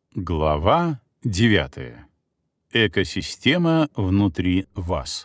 Глава 9. Экосистема внутри вас.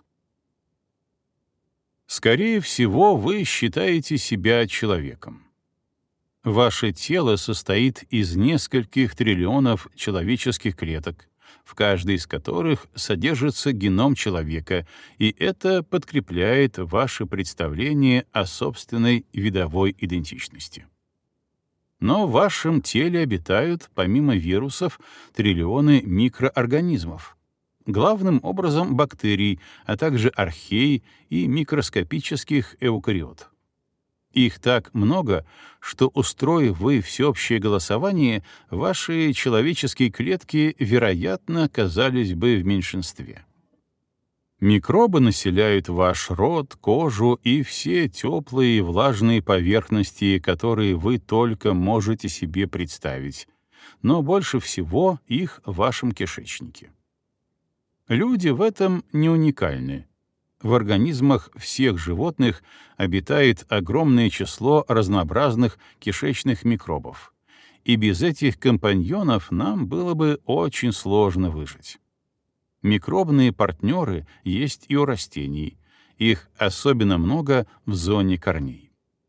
Скорее всего, вы считаете себя человеком. Ваше тело состоит из нескольких триллионов человеческих клеток, в каждой из которых содержится геном человека, и это подкрепляет ваше представление о собственной видовой идентичности. Но в вашем теле обитают, помимо вирусов, триллионы микроорганизмов, главным образом бактерий, а также архей и микроскопических эукариот. Их так много, что, устроив вы всеобщее голосование, ваши человеческие клетки, вероятно, оказались бы в меньшинстве. Микробы населяют ваш рот, кожу и все теплые и влажные поверхности, которые вы только можете себе представить, но больше всего их в вашем кишечнике. Люди в этом не уникальны. В организмах всех животных обитает огромное число разнообразных кишечных микробов, и без этих компаньонов нам было бы очень сложно выжить. Микробные партнеры есть и у растений, их особенно много в зоне корней.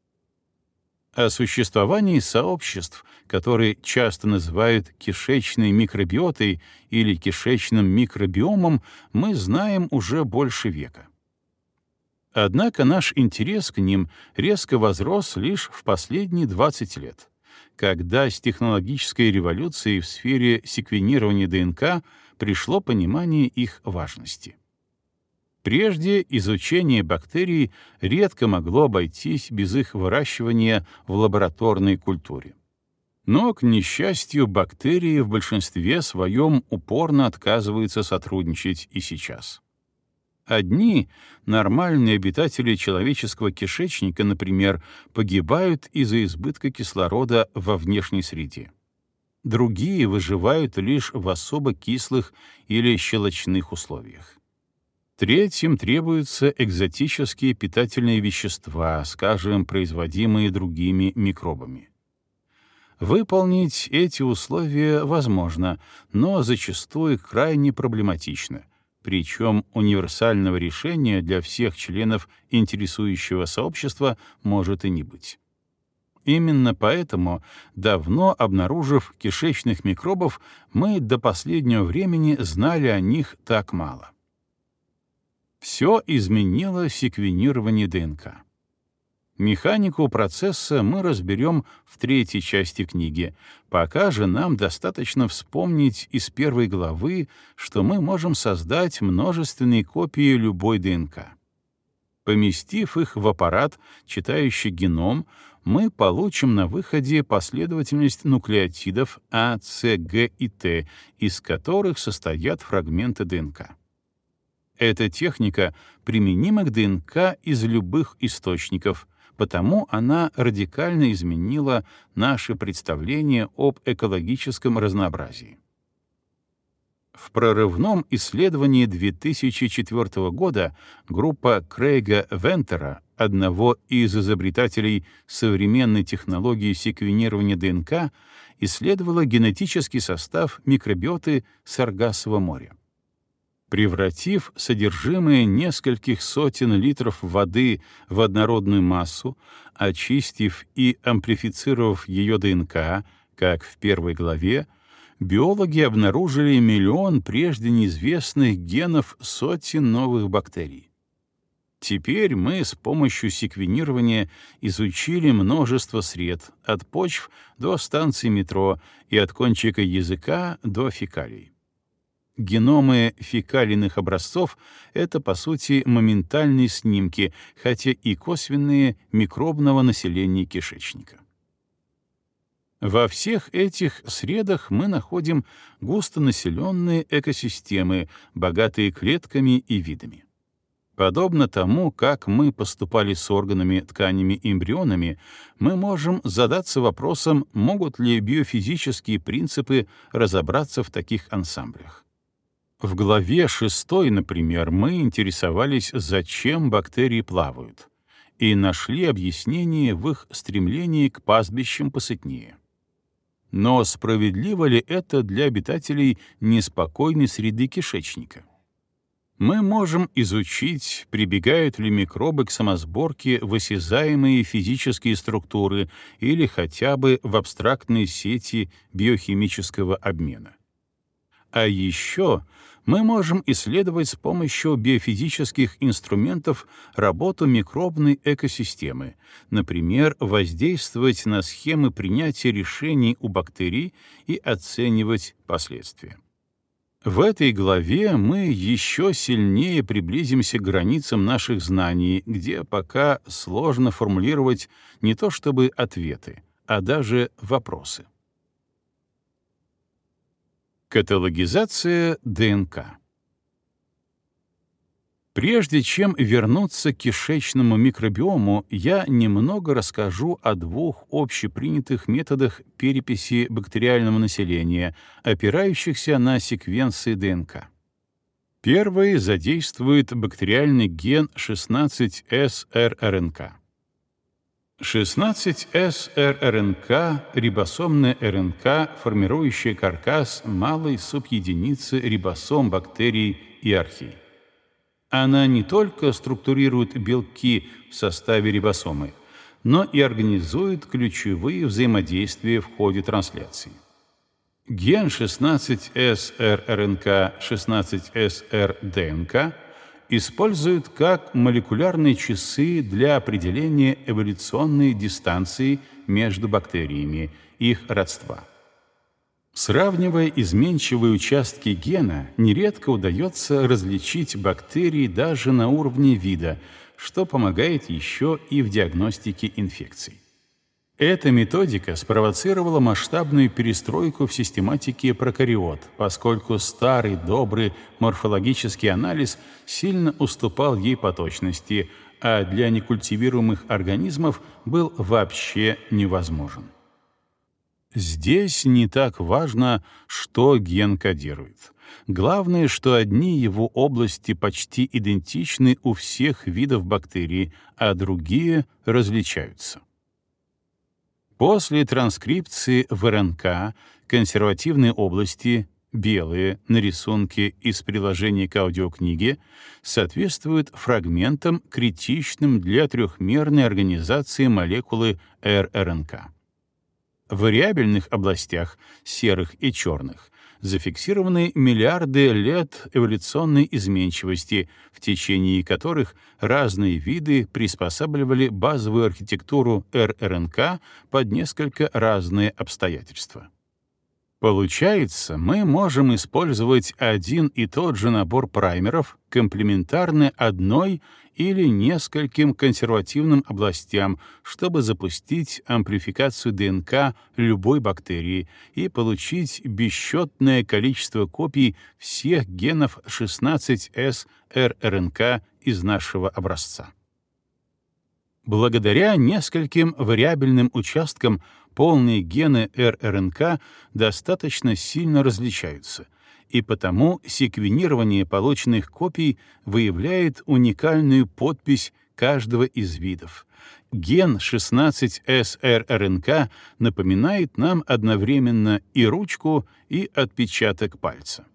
О существовании сообществ, которые часто называют кишечной микробиотой или кишечным микробиомом, мы знаем уже больше века. Однако наш интерес к ним резко возрос лишь в последние 20 лет, когда с технологической революцией в сфере секвенирования ДНК пришло понимание их важности. Прежде изучение бактерий редко могло обойтись без их выращивания в лабораторной культуре. Но, к несчастью, бактерии в большинстве своем упорно отказываются сотрудничать и сейчас. Одни, нормальные обитатели человеческого кишечника, например, погибают из-за избытка кислорода во внешней среде. Другие выживают лишь в особо кислых или щелочных условиях. Третьим требуются экзотические питательные вещества, скажем, производимые другими микробами. Выполнить эти условия возможно, но зачастую крайне проблематично, причем универсального решения для всех членов интересующего сообщества может и не быть. Именно поэтому, давно обнаружив кишечных микробов, мы до последнего времени знали о них так мало. Все изменило секвенирование ДНК. Механику процесса мы разберем в третьей части книги, пока же нам достаточно вспомнить из первой главы, что мы можем создать множественные копии любой ДНК. Поместив их в аппарат, читающий геном, мы получим на выходе последовательность нуклеотидов А, С, Г и Т, из которых состоят фрагменты ДНК. Эта техника применима к ДНК из любых источников, потому она радикально изменила наше представление об экологическом разнообразии. В прорывном исследовании 2004 года группа Крейга Вентера, одного из изобретателей современной технологии секвенирования ДНК, исследовала генетический состав микробиоты Саргассового моря. Превратив содержимое нескольких сотен литров воды в однородную массу, очистив и амплифицировав ее ДНК, как в первой главе, биологи обнаружили миллион прежде неизвестных генов сотен новых бактерий. Теперь мы с помощью секвенирования изучили множество сред, от почв до станций метро и от кончика языка до фекалий. Геномы фекалийных образцов — это, по сути, моментальные снимки, хотя и косвенные, микробного населения кишечника. Во всех этих средах мы находим густонаселенные экосистемы, богатые клетками и видами. Подобно тому, как мы поступали с органами, тканями и эмбрионами, мы можем задаться вопросом, могут ли биофизические принципы разобраться в таких ансамблях. В главе 6, например, мы интересовались, зачем бактерии плавают, и нашли объяснение в их стремлении к пастбищам посытнее. Но справедливо ли это для обитателей неспокойной среды кишечника? Мы можем изучить, прибегают ли микробы к самосборке в осязаемые физические структуры или хотя бы в абстрактные сети биохимического обмена. А еще мы можем исследовать с помощью биофизических инструментов работу микробной экосистемы, например, воздействовать на схемы принятия решений у бактерий и оценивать последствия. В этой главе мы еще сильнее приблизимся к границам наших знаний, где пока сложно формулировать не то чтобы ответы, а даже вопросы. Каталогизация ДНК. Прежде чем вернуться к кишечному микробиому, я немного расскажу о двух общепринятых методах переписи бактериального населения, опирающихся на секвенции ДНК. Первый задействует бактериальный ген 16S-rRNK. 16S-rRNK — рибосомная РНК, формирующая каркас малой субъединицы рибосом бактерий и архей. Она не только структурирует белки в составе рибосомы, но и организует ключевые взаимодействия в ходе трансляции. Ген 16S-rRNK, 16S-rDNK используют как молекулярные часы для определения эволюционной дистанции между бактериями, их родства. Сравнивая изменчивые участки гена, нередко удается различить бактерии даже на уровне вида, что помогает еще и в диагностике инфекций. Эта методика спровоцировала масштабную перестройку в систематике прокариот, поскольку старый добрый морфологический анализ сильно уступал ей по точности, а для некультивируемых организмов был вообще невозможен. Здесь не так важно, что ген кодирует. Главное, что одни его области почти идентичны у всех видов бактерий, а другие различаются. После транскрипции в РНК консервативные области, белые на рисунке из приложения к аудиокниге, соответствуют фрагментам, критичным для трехмерной организации молекулы рРНК. В вариабельных областях, серых и черных, зафиксированы миллиарды лет эволюционной изменчивости, в течение которых разные виды приспосабливали базовую архитектуру рРНК под несколько разные обстоятельства. Получается, мы можем использовать один и тот же набор праймеров, комплементарны одной или нескольким консервативным областям, чтобы запустить амплификацию ДНК любой бактерии и получить бесчетное количество копий всех генов 16S rRNK из нашего образца. Благодаря нескольким вариабельным участкам полные гены рРНК достаточно сильно различаются, и потому секвенирование полученных копий выявляет уникальную подпись каждого из видов. Ген 16S rRNK напоминает нам одновременно и ручку, и отпечаток пальца.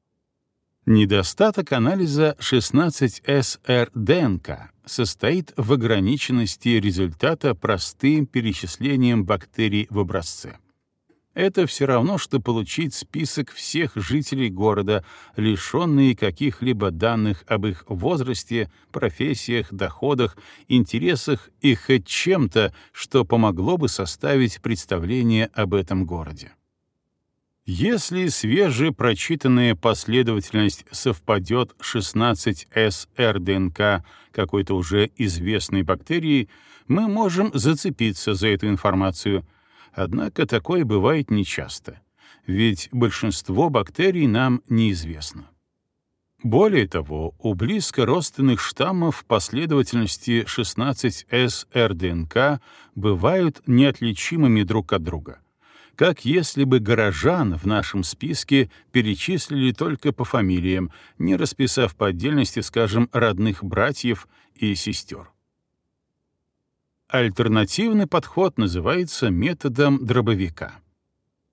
Недостаток анализа 16S rDNK состоит в ограниченности результата простым перечислением бактерий в образце. Это все равно, что получить список всех жителей города, лишенные каких-либо данных об их возрасте, профессиях, доходах, интересах и хоть чем-то, что помогло бы составить представление об этом городе. Если свежепрочитанная последовательность совпадет 16S rDNK какой-то уже известной бактерии, мы можем зацепиться за эту информацию. Однако такое бывает нечасто, ведь большинство бактерий нам неизвестно. Более того, у близко родственных штаммов последовательности 16S rDNK бывают неотличимыми друг от друга, как если бы горожан в нашем списке перечислили только по фамилиям, не расписав по отдельности, скажем, родных братьев и сестер. Альтернативный подход называется методом дробовика.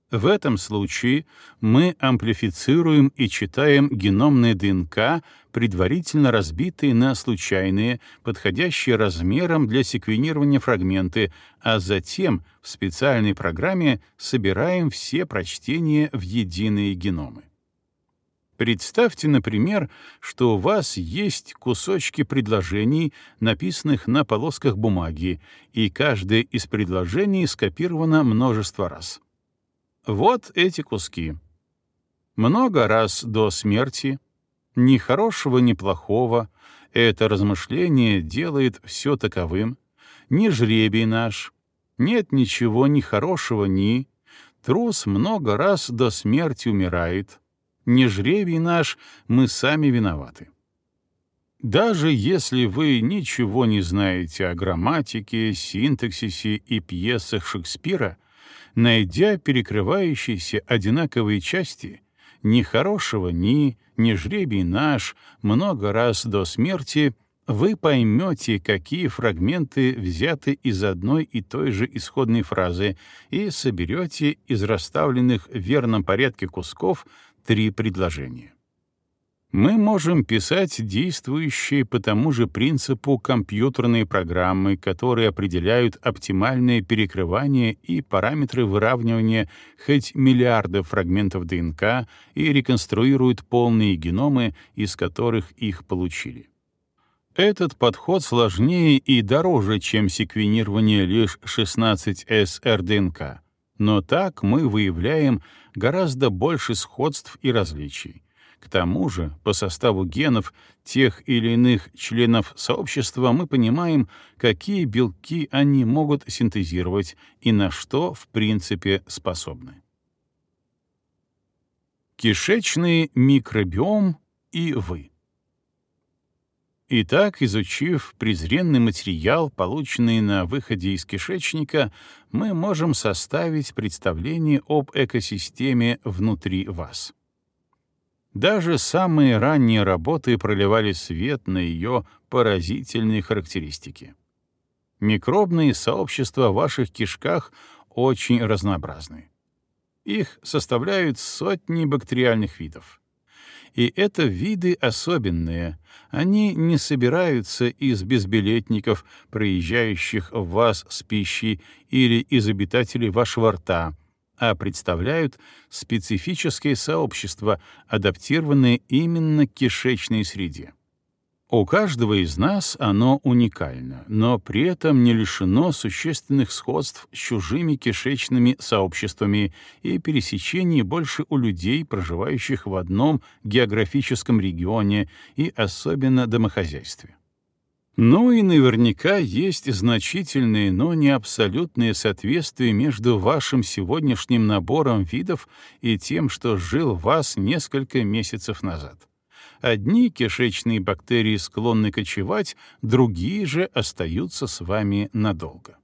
В этом случае мы амплифицируем и читаем геномные ДНК, предварительно разбитые на случайные, подходящие размером для секвенирования фрагменты, а затем в специальной программе собираем все прочтения в единые геномы. Представьте, например, что у вас есть кусочки предложений, написанных на полосках бумаги, и каждое из предложений скопировано множество раз. Вот эти куски. Много раз до смерти, ни хорошего, ни плохого, это размышление делает все таковым, ни жребий наш, нет ничего ни хорошего, ни, трус много раз до смерти умирает, ни жребий наш, мы сами виноваты. Даже если вы ничего не знаете о грамматике, синтаксисе и пьесах Шекспира, найдя перекрывающиеся одинаковые части, ни хорошего, ни жребий наш, много раз до смерти, вы поймете, какие фрагменты взяты из одной и той же исходной фразы, и соберете из расставленных в верном порядке кусков 3 предложения. Мы можем писать действующие по тому же принципу компьютерные программы, которые определяют оптимальное перекрывание и параметры выравнивания хоть миллиардов фрагментов ДНК и реконструируют полные геномы, из которых их получили. Этот подход сложнее и дороже, чем секвенирование лишь 16S rDNK, но так мы выявляем гораздо больше сходств и различий. К тому же, по составу генов тех или иных членов сообщества мы понимаем, какие белки они могут синтезировать и на что, в принципе, способны. Кишечный микробиом и вы. Итак, изучив презренный материал, полученный на выходе из кишечника, мы можем составить представление об экосистеме внутри вас. Даже самые ранние работы проливали свет на ее поразительные характеристики. Микробные сообщества в ваших кишках очень разнообразны. Их составляют сотни бактериальных видов. И это виды особенные. Они не собираются из безбилетников, проезжающих в вас с пищей, или из обитателей вашего рта, а представляют специфическое сообщество, адаптированное именно к кишечной среде. У каждого из нас оно уникально, но при этом не лишено существенных сходств с чужими кишечными сообществами и пересечений больше у людей, проживающих в одном географическом регионе и особенно домохозяйстве. Ну и наверняка есть значительные, но не абсолютные соответствия между вашим сегодняшним набором видов и тем, что жил в вас несколько месяцев назад. Одни кишечные бактерии склонны кочевать, другие же остаются с вами надолго.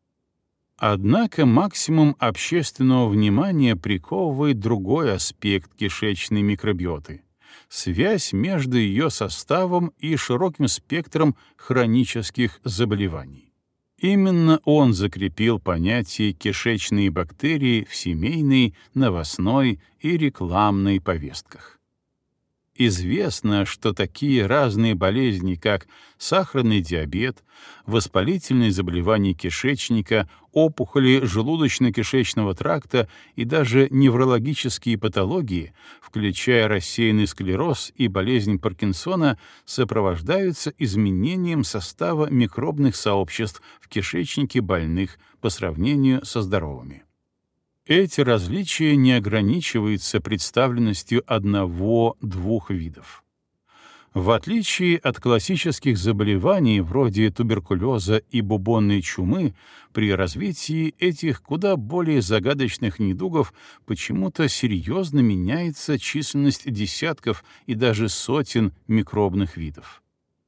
Однако максимум общественного внимания приковывает другой аспект кишечной микробиоты — связь между ее составом и широким спектром хронических заболеваний. Именно он закрепил понятие кишечные бактерии в семейной, новостной и рекламной повестках. Известно, что такие разные болезни, как сахарный диабет, воспалительные заболевания кишечника, опухоли желудочно-кишечного тракта и даже неврологические патологии, включая рассеянный склероз и болезнь Паркинсона, сопровождаются изменением состава микробных сообществ в кишечнике больных по сравнению со здоровыми. Эти различия не ограничиваются представленностью одного-двух видов. В отличие от классических заболеваний вроде туберкулеза и бубонной чумы, при развитии этих куда более загадочных недугов почему-то серьезно меняется численность десятков и даже сотен микробных видов.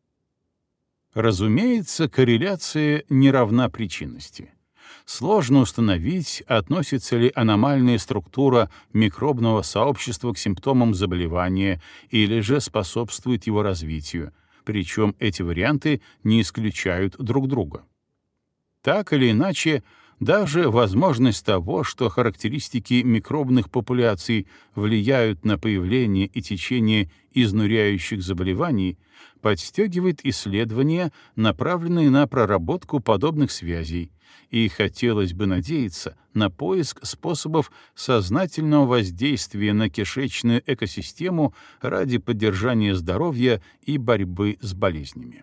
Разумеется, корреляция не равна причинности. Сложно установить, относится ли аномальная структура микробного сообщества к симптомам заболевания или же способствует его развитию, причем эти варианты не исключают друг друга. Так или иначе, Даже возможность того, что характеристики микробных популяций влияют на появление и течение изнуряющих заболеваний, подстегивает исследования, направленные на проработку подобных связей, и хотелось бы надеяться на поиск способов сознательного воздействия на кишечную экосистему ради поддержания здоровья и борьбы с болезнями.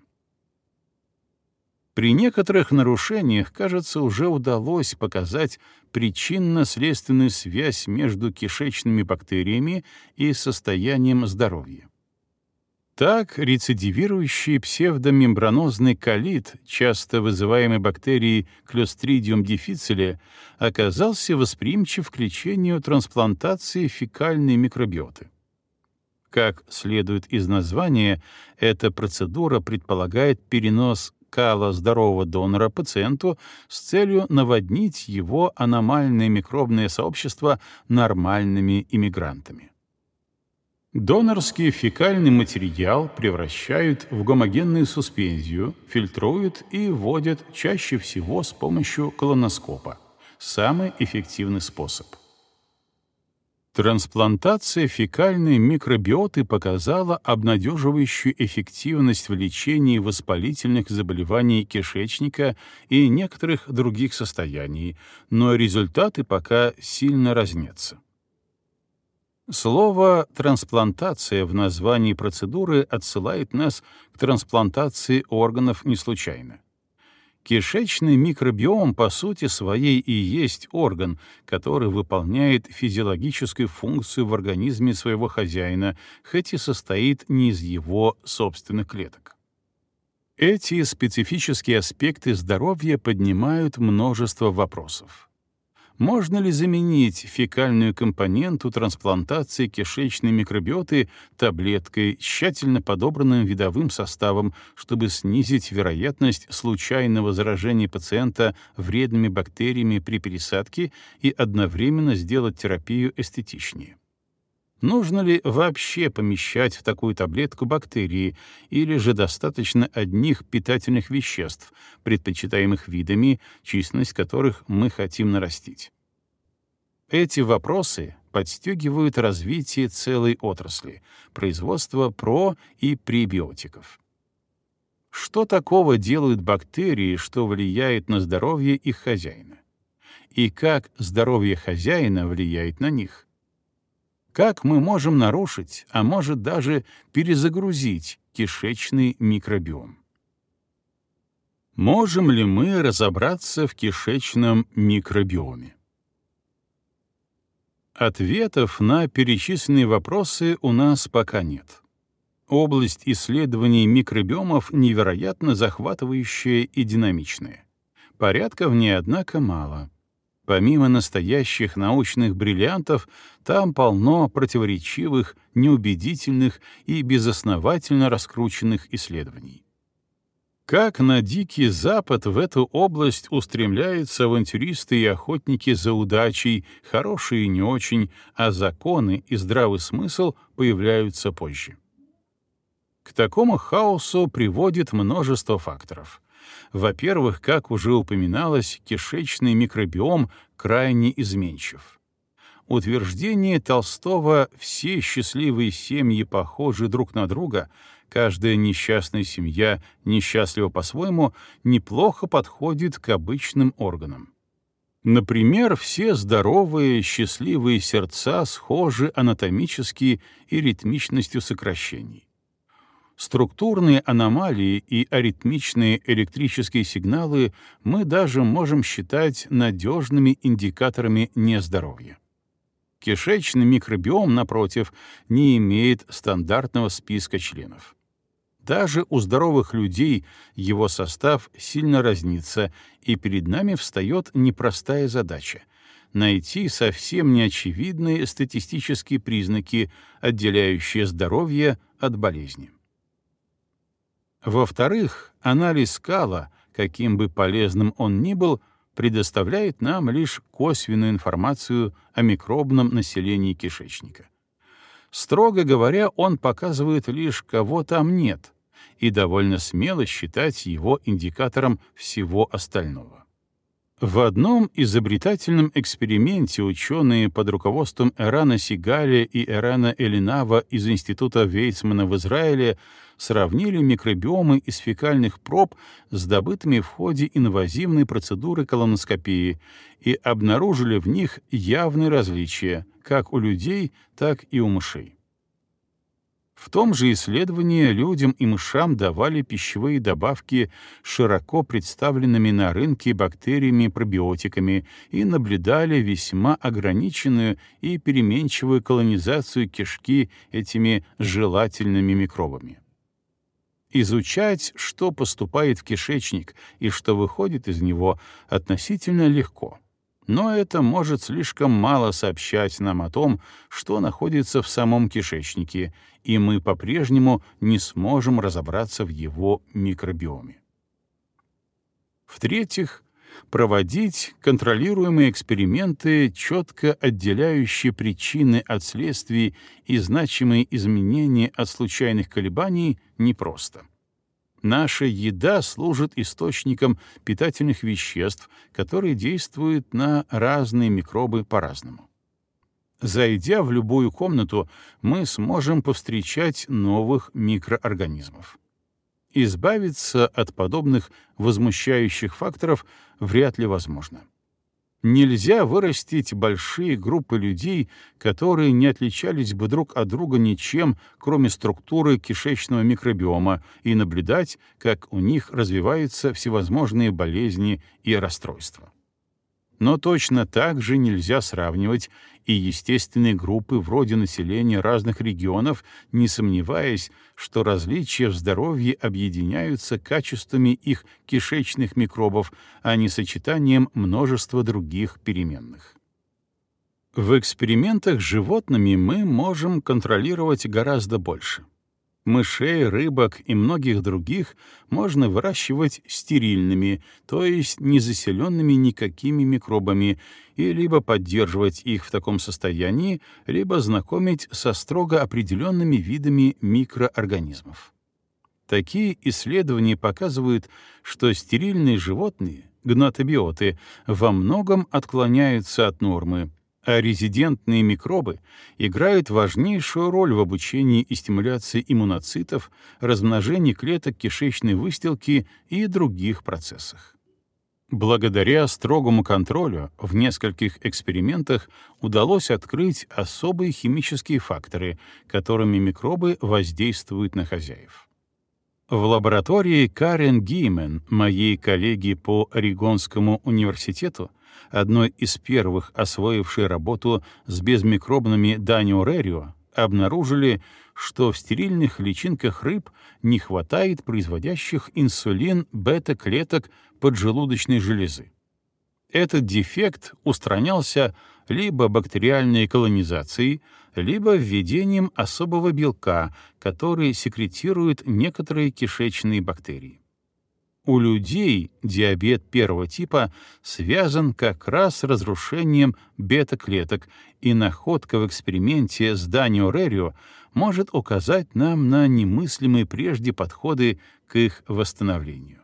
При некоторых нарушениях, кажется, уже удалось показать причинно-следственную связь между кишечными бактериями и состоянием здоровья. Так, рецидивирующий псевдомембранозный колит, часто вызываемый бактерией Clostridium difficile, оказался восприимчив к лечению трансплантации фекальной микробиоты. Как следует из названия, эта процедура предполагает перенос кала здорового донора пациенту с целью наводнить его аномальное микробное сообщество нормальными иммигрантами. Донорский фекальный материал превращают в гомогенную суспензию, фильтруют и вводят чаще всего с помощью колоноскопа. Самый эффективный способ. Трансплантация фекальной микробиоты показала обнадеживающую эффективность в лечении воспалительных заболеваний кишечника и некоторых других состояний, но результаты пока сильно разнятся. Слово «трансплантация» в названии процедуры отсылает нас к трансплантации органов не случайно. Кишечный микробиом по сути своей и есть орган, который выполняет физиологическую функцию в организме своего хозяина, хоть и состоит не из его собственных клеток. Эти специфические аспекты здоровья поднимают множество вопросов. Можно ли заменить фекальную компоненту трансплантации кишечной микробиоты таблеткой с тщательно подобранным видовым составом, чтобы снизить вероятность случайного заражения пациента вредными бактериями при пересадке и одновременно сделать терапию эстетичнее? Нужно ли вообще помещать в такую таблетку бактерии, или же достаточно одних питательных веществ, предпочитаемых видами, численность которых мы хотим нарастить? Эти вопросы подстегивают развитие целой отрасли — производство про- и пребиотиков. Что такого делают бактерии, что влияет на здоровье их хозяина? И как здоровье хозяина влияет на них? Как мы можем нарушить, а может даже перезагрузить кишечный микробиом? Можем ли мы разобраться в кишечном микробиоме? Ответов на перечисленные вопросы у нас пока нет. Область исследований микробиомов невероятно захватывающая и динамичная. Порядка в ней, однако, мало. Помимо настоящих научных бриллиантов, там полно противоречивых, неубедительных и безосновательно раскрученных исследований. Как на Дикий Запад в эту область устремляются авантюристы и охотники за удачей, хорошие и не очень, а законы и здравый смысл появляются позже. К такому хаосу приводит множество факторов. Во-первых, как уже упоминалось, кишечный микробиом крайне изменчив. Утверждение Толстого «все счастливые семьи похожи друг на друга», каждая несчастная семья несчастлива по-своему, неплохо подходит к обычным органам. Например, все здоровые, счастливые сердца схожи анатомически и ритмичностью сокращений. Структурные аномалии и аритмичные электрические сигналы мы даже можем считать надежными индикаторами нездоровья. Кишечный микробиом, напротив, не имеет стандартного списка членов. Даже у здоровых людей его состав сильно разнится, и перед нами встает непростая задача — найти совсем неочевидные статистические признаки, отделяющие здоровье от болезни. Во-вторых, анализ кала, каким бы полезным он ни был, предоставляет нам лишь косвенную информацию о микробном населении кишечника. Строго говоря, он показывает лишь, кого там нет, и довольно смело считать его индикатором всего остального. В одном изобретательном эксперименте ученые под руководством Эрана Сигаля и Эрана Элинава из Института Вейцмана в Израиле сравнили микробиомы из фекальных проб с добытыми в ходе инвазивной процедуры колоноскопии и обнаружили в них явные различия как у людей, так и у мышей. В том же исследовании людям и мышам давали пищевые добавки с широко представленными на рынке бактериями-пробиотиками и наблюдали весьма ограниченную и переменчивую колонизацию кишки этими желательными микробами. Изучать, что поступает в кишечник и что выходит из него, относительно легко. Но это может слишком мало сообщать нам о том, что находится в самом кишечнике, и мы по-прежнему не сможем разобраться в его микробиоме. В-третьих, проводить контролируемые эксперименты, четко отделяющие причины от следствий и значимые изменения от случайных колебаний, непросто. Наша еда служит источником питательных веществ, которые действуют на разные микробы по-разному. Зайдя в любую комнату, мы сможем повстречать новых микроорганизмов. Избавиться от подобных возмущающих факторов вряд ли возможно. Нельзя вырастить большие группы людей, которые не отличались бы друг от друга ничем, кроме структуры кишечного микробиома, и наблюдать, как у них развиваются всевозможные болезни и расстройства. Но точно так же нельзя сравнивать и естественные группы вроде населения разных регионов, не сомневаясь, что различия в здоровье объединяются качествами их кишечных микробов, а не сочетанием множества других переменных. В экспериментах с животными мы можем контролировать гораздо больше. Мышей, рыбок и многих других можно выращивать стерильными, то есть не заселенными никакими микробами, и либо поддерживать их в таком состоянии, либо знакомить со строго определенными видами микроорганизмов. Такие исследования показывают, что стерильные животные, гнатобиоты, во многом отклоняются от нормы, а резидентные микробы играют важнейшую роль в обучении и стимуляции иммуноцитов, размножении клеток кишечной выстилки и других процессах. Благодаря строгому контролю в нескольких экспериментах удалось открыть особые химические факторы, которыми микробы воздействуют на хозяев. В лаборатории Карен Геймен, моей коллеги по Орегонскому университету, одной из первых освоившей работу с безмикробными Данио Рерио, обнаружили, что в стерильных личинках рыб не хватает производящих инсулин бета-клеток поджелудочной железы. Этот дефект устранялся либо бактериальной колонизацией, либо введением особого белка, который секретирует некоторые кишечные бактерии. У людей диабет первого типа связан как раз с разрушением бета-клеток, и находка в эксперименте с Данио Рерио может указать нам на немыслимые прежде подходы к их восстановлению.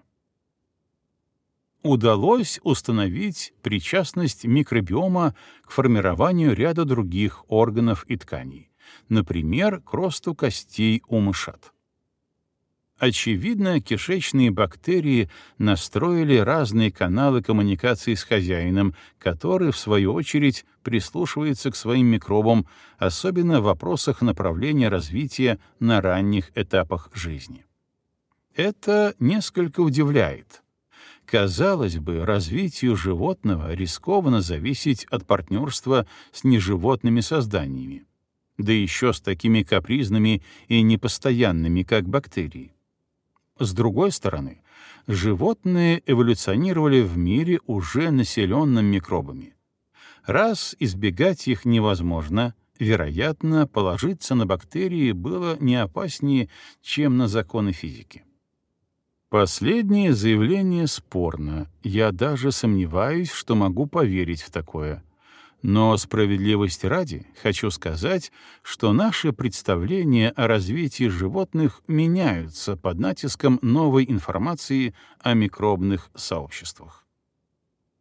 Удалось установить причастность микробиома к формированию ряда других органов и тканей, например, к росту костей у мышат. Очевидно, кишечные бактерии настроили разные каналы коммуникации с хозяином, который, в свою очередь, прислушивается к своим микробам, особенно в вопросах направления развития на ранних этапах жизни. Это несколько удивляет. Казалось бы, развитию животного рискованно зависеть от партнерства с неживотными созданиями, да еще с такими капризными и непостоянными, как бактерии. С другой стороны, животные эволюционировали в мире, уже населенном микробами. Раз избегать их невозможно, вероятно, положиться на бактерии было не опаснее, чем на законы физики. Последнее заявление спорно, я даже сомневаюсь, что могу поверить в такое. Но справедливости ради хочу сказать, что наши представления о развитии животных меняются под натиском новой информации о микробных сообществах.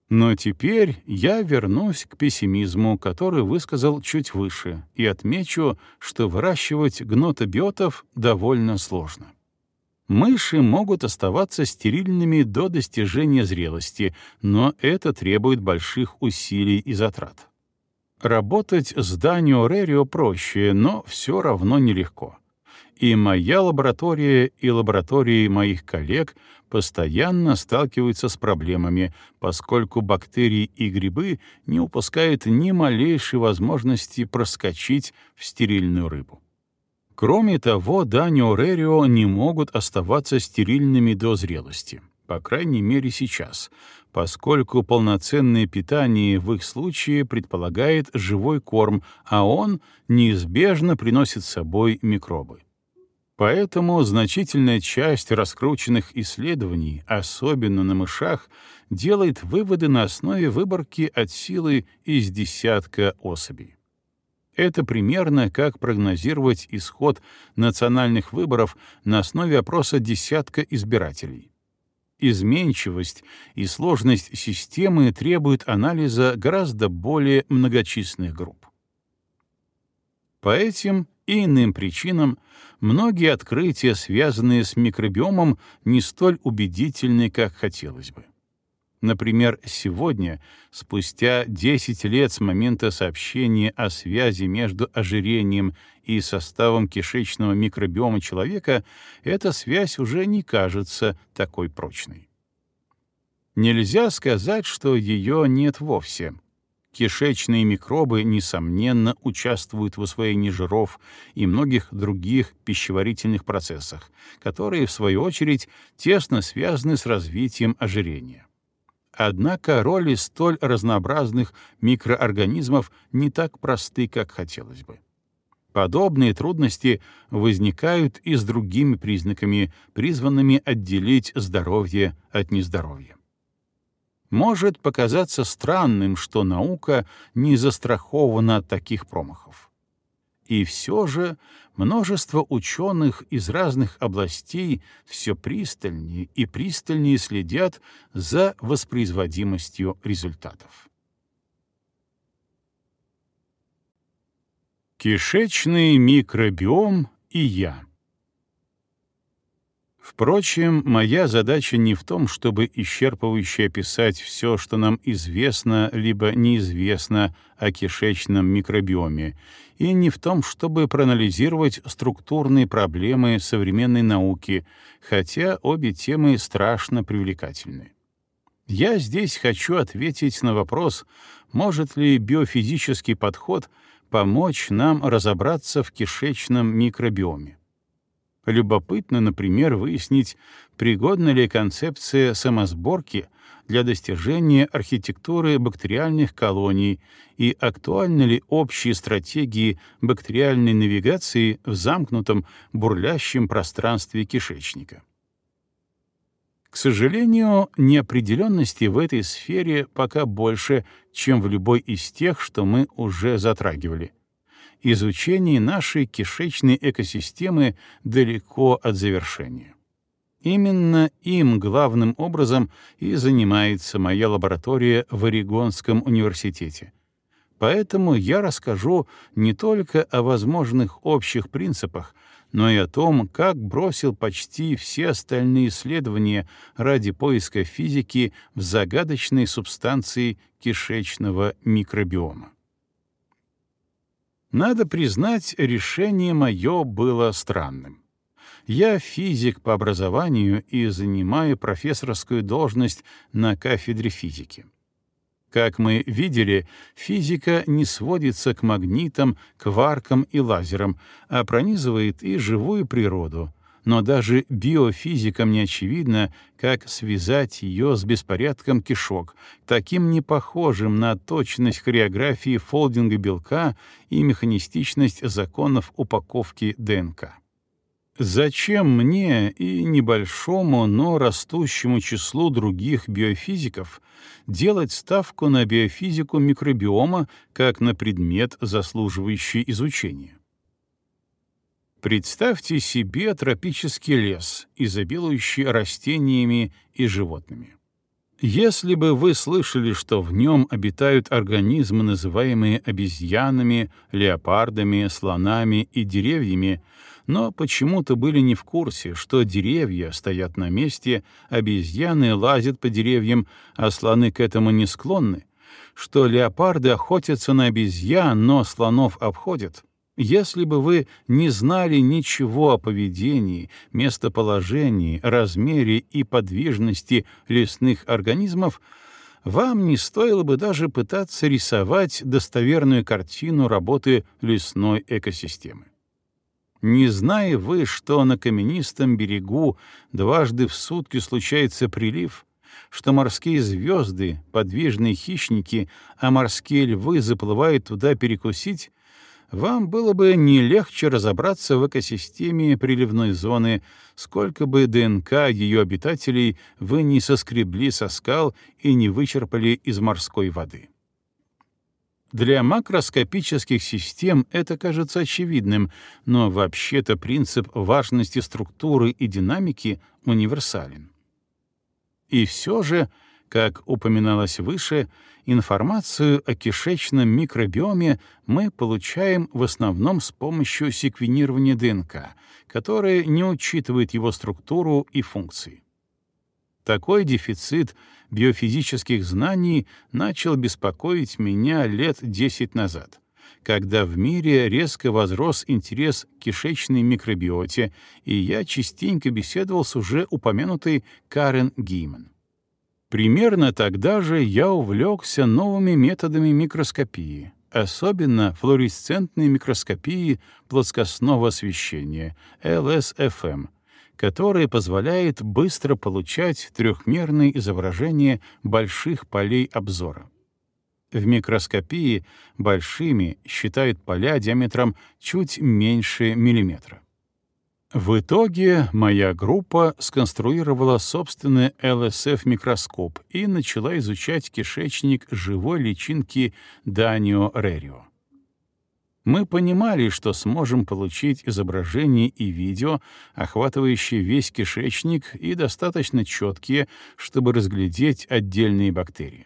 Но теперь я вернусь к пессимизму, который высказал чуть выше, и отмечу, что выращивать гнотобиотов довольно сложно. Мыши могут оставаться стерильными до достижения зрелости, но это требует больших усилий и затрат. Работать с Данио Рерио проще, но все равно нелегко. И моя лаборатория, и лаборатории моих коллег постоянно сталкиваются с проблемами, поскольку бактерии и грибы не упускают ни малейшей возможности проскочить в стерильную рыбу. Кроме того, Данио Рерио не могут оставаться стерильными до зрелости, по крайней мере сейчас, поскольку полноценное питание в их случае предполагает живой корм, а он неизбежно приносит с собой микробы. Поэтому значительная часть раскрученных исследований, особенно на мышах, делает выводы на основе выборки от силы из десятка особей. Это примерно как прогнозировать исход национальных выборов на основе опроса десятка избирателей. Изменчивость и сложность системы требуют анализа гораздо более многочисленных групп. По этим и иным причинам многие открытия, связанные с микробиомом, не столь убедительны, как хотелось бы. Например, сегодня, спустя 10 лет с момента сообщения о связи между ожирением и составом кишечного микробиома человека, эта связь уже не кажется такой прочной. Нельзя сказать, что ее нет вовсе. Кишечные микробы, несомненно, участвуют в усвоении жиров и многих других пищеварительных процессах, которые, в свою очередь, тесно связаны с развитием ожирения. Однако роли столь разнообразных микроорганизмов не так просты, как хотелось бы. Подобные трудности возникают и с другими признаками, призванными отделить здоровье от нездоровья. Может показаться странным, что наука не застрахована от таких промахов. И все же множество ученых из разных областей все пристальнее и пристальнее следят за воспроизводимостью результатов. Кишечный микробиом и я. Впрочем, моя задача не в том, чтобы исчерпывающе описать все, что нам известно либо неизвестно о кишечном микробиоме, и не в том, чтобы проанализировать структурные проблемы современной науки, хотя обе темы страшно привлекательны. Я здесь хочу ответить на вопрос, может ли биофизический подход помочь нам разобраться в кишечном микробиоме. Любопытно, например, выяснить, пригодна ли концепция самосборки для достижения архитектуры бактериальных колоний и актуальны ли общие стратегии бактериальной навигации в замкнутом, бурлящем пространстве кишечника. К сожалению, неопределенности в этой сфере пока больше, чем в любой из тех, что мы уже затрагивали. Изучение нашей кишечной экосистемы далеко от завершения. Именно им главным образом и занимается моя лаборатория в Орегонском университете. Поэтому я расскажу не только о возможных общих принципах, но и о том, как бросил почти все остальные исследования ради поиска физики в загадочной субстанции кишечного микробиома. Надо признать, решение мое было странным. Я физик по образованию и занимаю профессорскую должность на кафедре физики. Как мы видели, физика не сводится к магнитам, кваркам и лазерам, а пронизывает и живую природу, но даже биофизикам не очевидно, как связать ее с беспорядком кишок, таким непохожим на точность хореографии фолдинга белка и механистичность законов упаковки ДНК. Зачем мне и небольшому, но растущему числу других биофизиков делать ставку на биофизику микробиома как на предмет, заслуживающий изучения? Представьте себе тропический лес, изобилующий растениями и животными. Если бы вы слышали, что в нем обитают организмы, называемые обезьянами, леопардами, слонами и деревьями, но почему-то были не в курсе, что деревья стоят на месте, обезьяны лазят по деревьям, а слоны к этому не склонны, что леопарды охотятся на обезьян, но слонов обходят. Если бы вы не знали ничего о поведении, местоположении, размере и подвижности лесных организмов, вам не стоило бы даже пытаться рисовать достоверную картину работы лесной экосистемы. Не зная вы, что на каменистом берегу дважды в сутки случается прилив, что морские звезды — подвижные хищники, а морские львы заплывают туда перекусить, вам было бы не легче разобраться в экосистеме приливной зоны, сколько бы ДНК ее обитателей вы не соскребли со скал и не вычерпали из морской воды. Для макроскопических систем это кажется очевидным, но вообще-то принцип важности структуры и динамики универсален. И все же, как упоминалось выше, информацию о кишечном микробиоме мы получаем в основном с помощью секвенирования ДНК, которое не учитывает его структуру и функции. Такой дефицит биофизических знаний начал беспокоить меня лет 10 назад, когда в мире резко возрос интерес к кишечной микробиоте, и я частенько беседовал с уже упомянутой Карен Гейман. Примерно тогда же я увлекся новыми методами микроскопии, особенно флуоресцентной микроскопии плоскостного освещения, ЛСФМ, которая позволяет быстро получать трехмерные изображения больших полей обзора. В микроскопии большими считают поля диаметром чуть меньше миллиметра. В итоге моя группа сконструировала собственный ЛСФ-микроскоп и начала изучать кишечник живой личинки Данио рерио. Мы понимали, что сможем получить изображение и видео, охватывающие весь кишечник и достаточно четкие, чтобы разглядеть отдельные бактерии.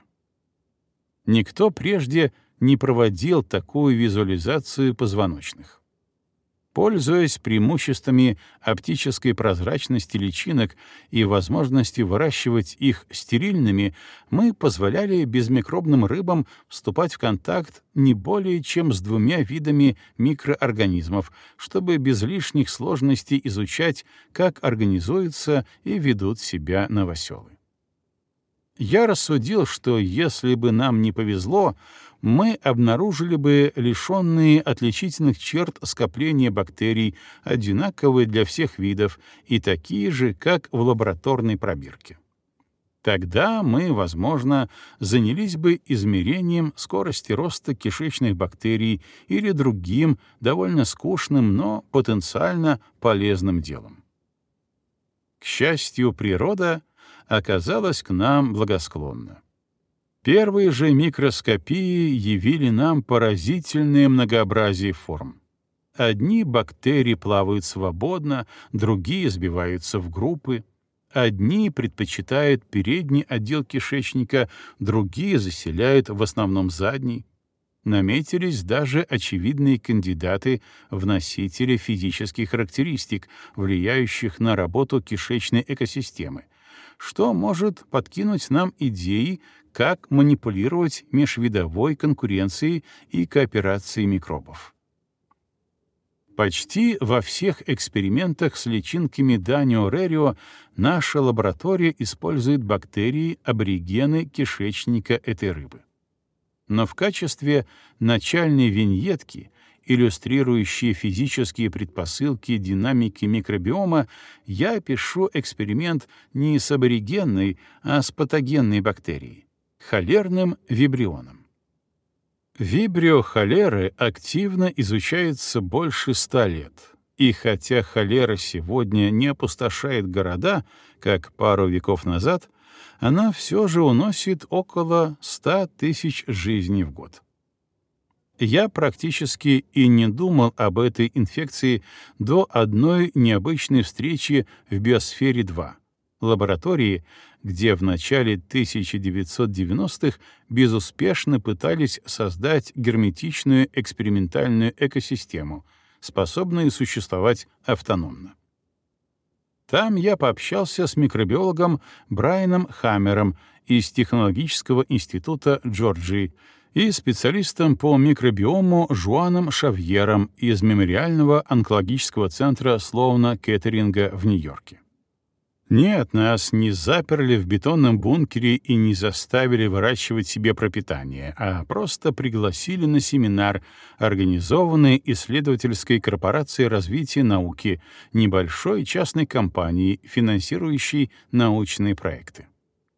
Никто прежде не проводил такую визуализацию позвоночных. Пользуясь преимуществами оптической прозрачности личинок и возможностью выращивать их стерильными, мы позволяли безмикробным рыбам вступать в контакт не более чем с 2 видами микроорганизмов, чтобы без лишних сложностей изучать, как организуются и ведут себя новоселы. Я рассудил, что если бы нам не повезло, мы обнаружили бы лишенные отличительных черт скопления бактерий, одинаковые для всех видов и такие же, как в лабораторной пробирке. Тогда мы, возможно, занялись бы измерением скорости роста кишечных бактерий или другим, довольно скучным, но потенциально полезным делом. К счастью, природа оказалась к нам благосклонна. Первые же микроскопии явили нам поразительное многообразие форм. Одни бактерии плавают свободно, другие сбиваются в группы. Одни предпочитают передний отдел кишечника, другие заселяют в основном задний. Наметились даже очевидные кандидаты в носители физических характеристик, влияющих на работу кишечной экосистемы, что может подкинуть нам идеи, как манипулировать межвидовой конкуренцией и кооперацией микробов. Почти во всех экспериментах с личинками Данио рерио наша лаборатория использует бактерии, аборигены кишечника этой рыбы. Но в качестве начальной виньетки, иллюстрирующей физические предпосылки динамики микробиома, я пишу эксперимент не с аборигенной, а с патогенной бактерией — холерным вибрионом. Вибрио холеры активно изучается больше 100 лет, и хотя холера сегодня не опустошает города, как пару веков назад, она все же уносит около 100 тысяч жизней в год. Я практически и не думал об этой инфекции до одной необычной встречи в Биосфере-2, лаборатории, где в начале 1990-х безуспешно пытались создать герметичную экспериментальную экосистему, способную существовать автономно. Там я пообщался с микробиологом Брайаном Хаммером из Технологического института Джорджии и специалистом по микробиому Жуаном Шавьером из Мемориального онкологического центра Слоуна Кеттеринга в Нью-Йорке. Нет, нас не заперли в бетонном бункере и не заставили выращивать себе пропитание, а просто пригласили на семинар, организованный исследовательской корпорацией развития науки, небольшой частной компанией, финансирующей научные проекты.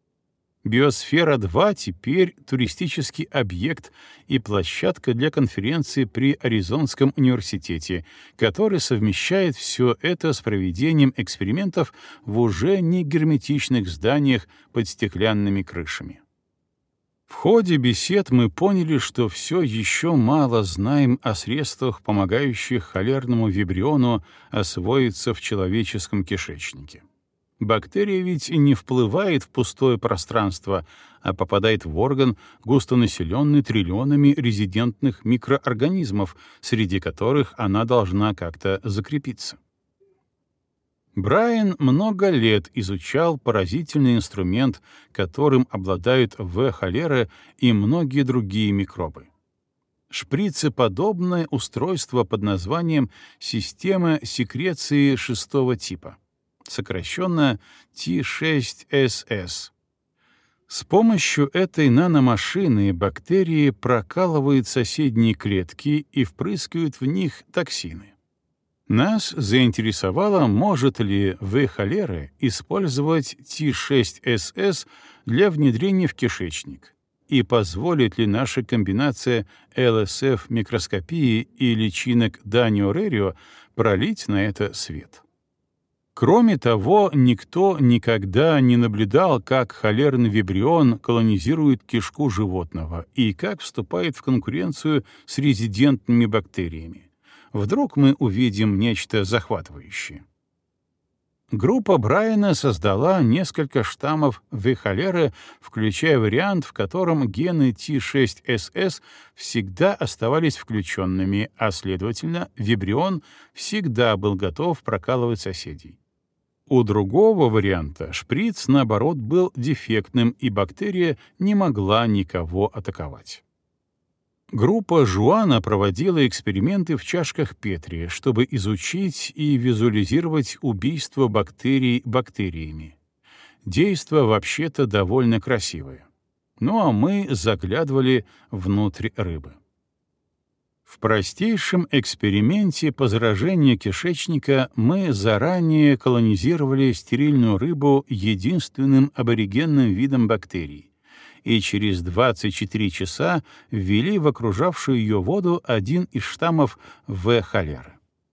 Биосфера-2 теперь туристический объект и площадка для конференции при Аризонском университете, который совмещает все это с проведением экспериментов в уже не герметичных зданиях под стеклянными крышами. В ходе бесед мы поняли, что все еще мало знаем о средствах, помогающих холерному вибриону освоиться в человеческом кишечнике. Бактерия ведь не вплывает в пустое пространство, а попадает в орган, густонаселенный триллионами резидентных микроорганизмов, среди которых она должна как-то закрепиться. Брайан много лет изучал поразительный инструмент, которым обладают В-холера и многие другие микробы. Шприцеподобное устройство под названием «Система секреции шестого типа», сокращенно T6SS. С помощью этой наномашины бактерии прокалывают соседние клетки и впрыскивают в них токсины. Нас заинтересовало, может ли В-холера использовать T6SS для внедрения в кишечник, и позволит ли наша комбинация ЛСФ-микроскопии и личинок Данио-Рерио пролить на это свет. Кроме того, никто никогда не наблюдал, как холерный вибрион колонизирует кишку животного и как вступает в конкуренцию с резидентными бактериями. Вдруг мы увидим нечто захватывающее. Группа Брайана создала несколько штаммов В-холеры, включая вариант, в котором гены T6SS всегда оставались включенными, а, следовательно, вибрион всегда был готов прокалывать соседей. У другого варианта шприц, наоборот, был дефектным, и бактерия не могла никого атаковать. Группа Жуана проводила эксперименты в чашках Петри, чтобы изучить и визуализировать убийство бактерий бактериями. Действо вообще-то довольно красивое. Ну а мы заглядывали внутрь рыбы. В простейшем эксперименте по заражению кишечника мы заранее колонизировали стерильную рыбу единственным аборигенным видом бактерий и через 24 часа ввели в окружавшую ее воду один из штаммов В-холеры.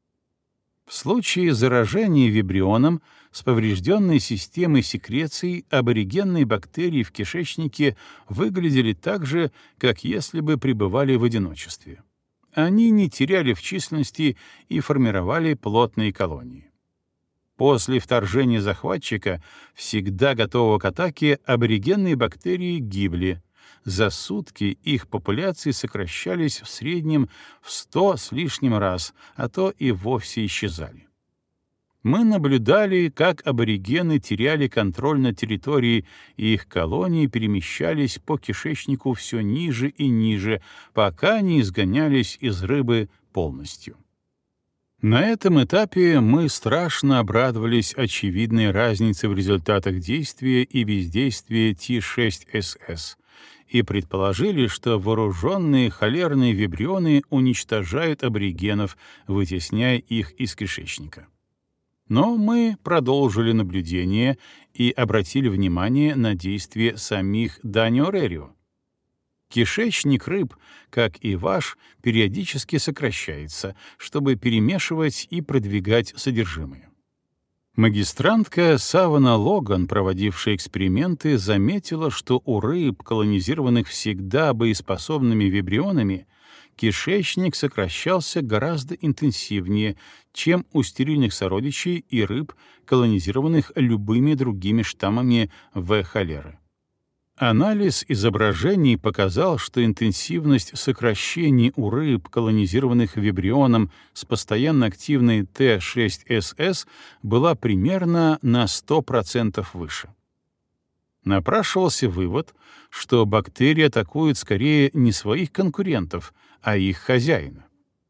В случае заражения вибрионом с поврежденной системой секреции аборигенные бактерии в кишечнике выглядели так же, как если бы пребывали в одиночестве. Они не теряли в численности и формировали плотные колонии. После вторжения захватчика, всегда готового к атаке, аборигенные бактерии гибли. За сутки их популяции сокращались в среднем в 100 с лишним раз, а то и вовсе исчезали. Мы наблюдали, как аборигены теряли контроль над территорией, и их колонии перемещались по кишечнику все ниже и ниже, пока не изгонялись из рыбы полностью. На этом этапе мы страшно обрадовались очевидной разнице в результатах действия и бездействия T6SS и предположили, что вооруженные холерные вибрионы уничтожают аборигенов, вытесняя их из кишечника. Но мы продолжили наблюдение и обратили внимание на действия самих Данио-Рерио. Кишечник рыб, как и ваш, периодически сокращается, чтобы перемешивать и продвигать содержимое. Магистрантка Савана Логан, проводившая эксперименты, заметила, что у рыб, колонизированных всегда боеспособными вибрионами, кишечник сокращался гораздо интенсивнее, чем у стерильных сородичей и рыб, колонизированных любыми другими штаммами В-холеры. Анализ изображений показал, что интенсивность сокращений у рыб, колонизированных вибрионом с постоянно активной Т6СС, была примерно на 100% выше. Напрашивался вывод, что бактерии атакуют скорее не своих конкурентов, а их хозяина.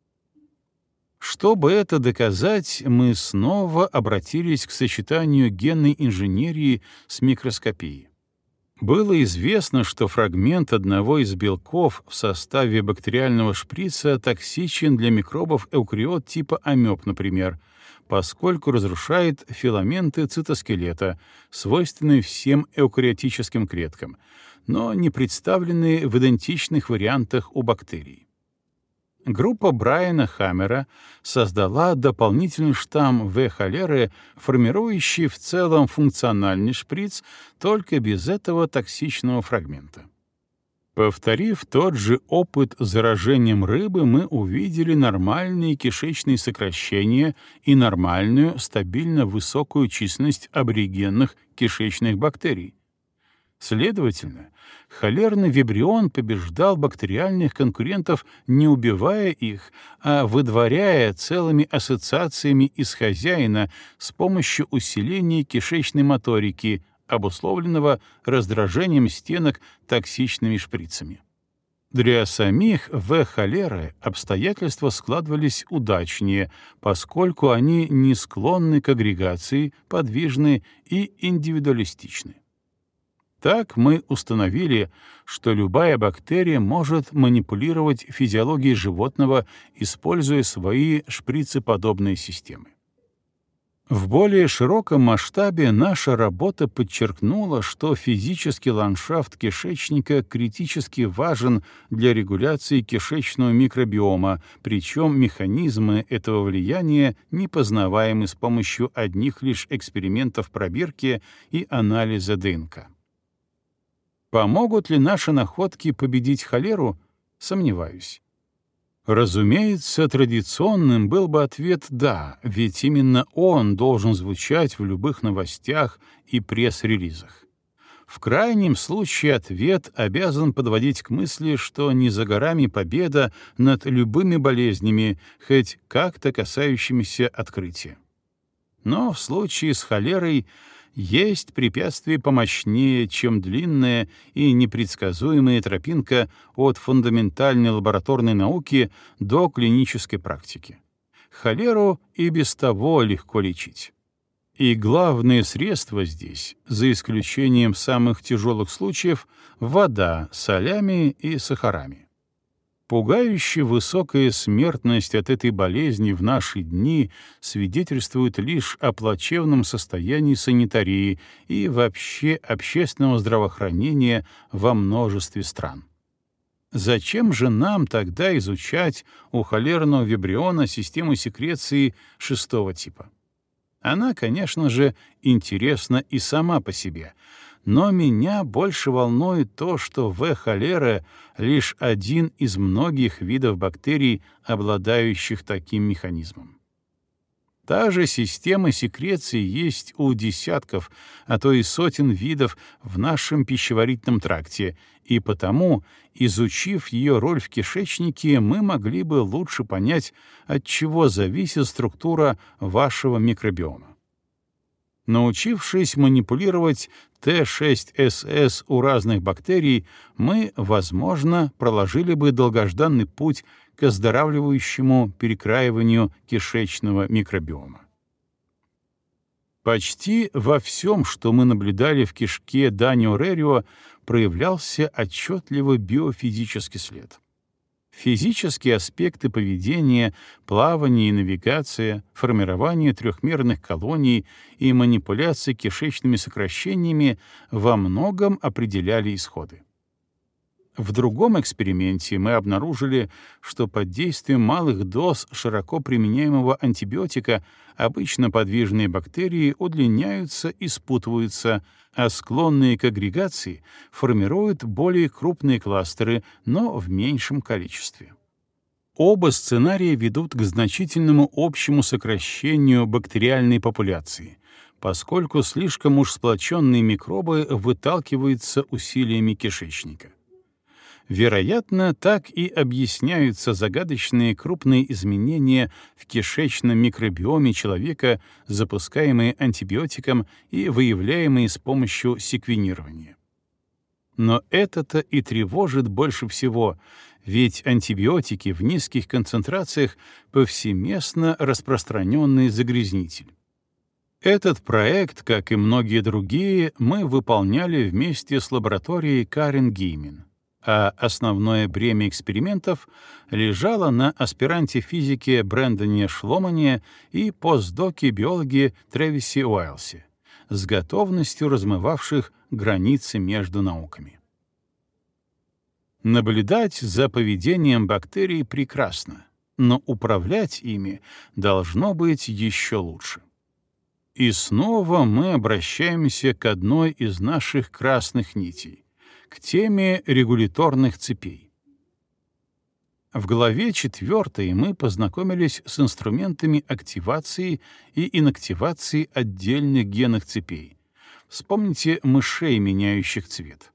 Чтобы это доказать, мы снова обратились к сочетанию генной инженерии с микроскопией. Было известно, что фрагмент одного из белков в составе бактериального шприца токсичен для микробов эукариот типа амеб, например, поскольку разрушает филаменты цитоскелета, свойственные всем эукариотическим клеткам, но не представленные в идентичных вариантах у бактерий. Группа Брайана Хаммера создала дополнительный штамм В-холеры, формирующий в целом функциональный шприц, только без этого токсичного фрагмента. Повторив тот же опыт с заражением рыбы, мы увидели нормальные кишечные сокращения и нормальную, стабильно высокую численность аборигенных кишечных бактерий. Следовательно, холерный вибрион побеждал бактериальных конкурентов, не убивая их, а выдворяя целыми ассоциациями из хозяина с помощью усиления кишечной моторики, обусловленного раздражением стенок токсичными шприцами. Для самих В-холеры обстоятельства складывались удачнее, поскольку они не склонны к агрегации, подвижны и индивидуалистичны. Так мы установили, что любая бактерия может манипулировать физиологией животного, используя свои шприцеподобные системы. В более широком масштабе наша работа подчеркнула, что физический ландшафт кишечника критически важен для регуляции кишечного микробиома, причем механизмы этого влияния не познаваемы с помощью одних лишь экспериментов пробирки и анализа ДНК. Помогут ли наши находки победить холеру? Сомневаюсь. Разумеется, традиционным был бы ответ «да», ведь именно он должен звучать в любых новостях и пресс-релизах. В крайнем случае ответ обязан подводить к мысли, что не за горами победа над любыми болезнями, хоть как-то касающимися открытия. Но в случае с холерой есть препятствие помощнее, чем длинная и непредсказуемая тропинка от фундаментальной лабораторной науки до клинической практики. Холеру и без того легко лечить. И главное средство здесь, за исключением самых тяжелых случаев, вода с солями и сахарами. Пугающе высокая смертность от этой болезни в наши дни свидетельствует лишь о плачевном состоянии санитарии и вообще общественного здравоохранения во множестве стран. Зачем же нам тогда изучать у холерного вибриона систему секреции 6-го типа? Она, конечно же, интересна и сама по себе, но меня больше волнует то, что В-холера — лишь один из многих видов бактерий, обладающих таким механизмом. Та же система секреции есть у десятков, а то и сотен видов в нашем пищеварительном тракте, и потому, изучив ее роль в кишечнике, мы могли бы лучше понять, от чего зависит структура вашего микробиома. Научившись манипулировать Т6СС у разных бактерий, мы, возможно, проложили бы долгожданный путь к оздоравливающему перекраиванию кишечного микробиома. Почти во всем, что мы наблюдали в кишке Данио Рерио, проявлялся отчетливый биофизический след. Физические аспекты поведения, плавание и навигация, формирование трехмерных колоний и манипуляции кишечными сокращениями во многом определяли исходы. В другом эксперименте мы обнаружили, что под действием малых доз широко применяемого антибиотика обычно подвижные бактерии удлиняются и спутываются, а склонные к агрегации формируют более крупные кластеры, но в меньшем количестве. Оба сценария ведут к значительному общему сокращению бактериальной популяции, поскольку слишком уж сплоченные микробы выталкиваются усилиями кишечника. Вероятно, так и объясняются загадочные крупные изменения в кишечном микробиоме человека, запускаемые антибиотиком и выявляемые с помощью секвенирования. Но это-то и тревожит больше всего, ведь антибиотики в низких концентрациях повсеместно распространенный загрязнитель. Этот проект, как и многие другие, мы выполняли вместе с лабораторией Карен Геймин, а основное бремя экспериментов лежало на аспиранте физики Брэндоне Шломане и постдоке-биологе Трэвисе Уайлсе, с готовностью размывавших границы между науками. Наблюдать за поведением бактерий прекрасно, но управлять ими должно быть еще лучше. И снова мы обращаемся к одной из наших красных нитей — к теме регуляторных цепей. В главе 4 мы познакомились с инструментами активации и инактивации отдельных генных цепей. Вспомните мышей, меняющих цвет.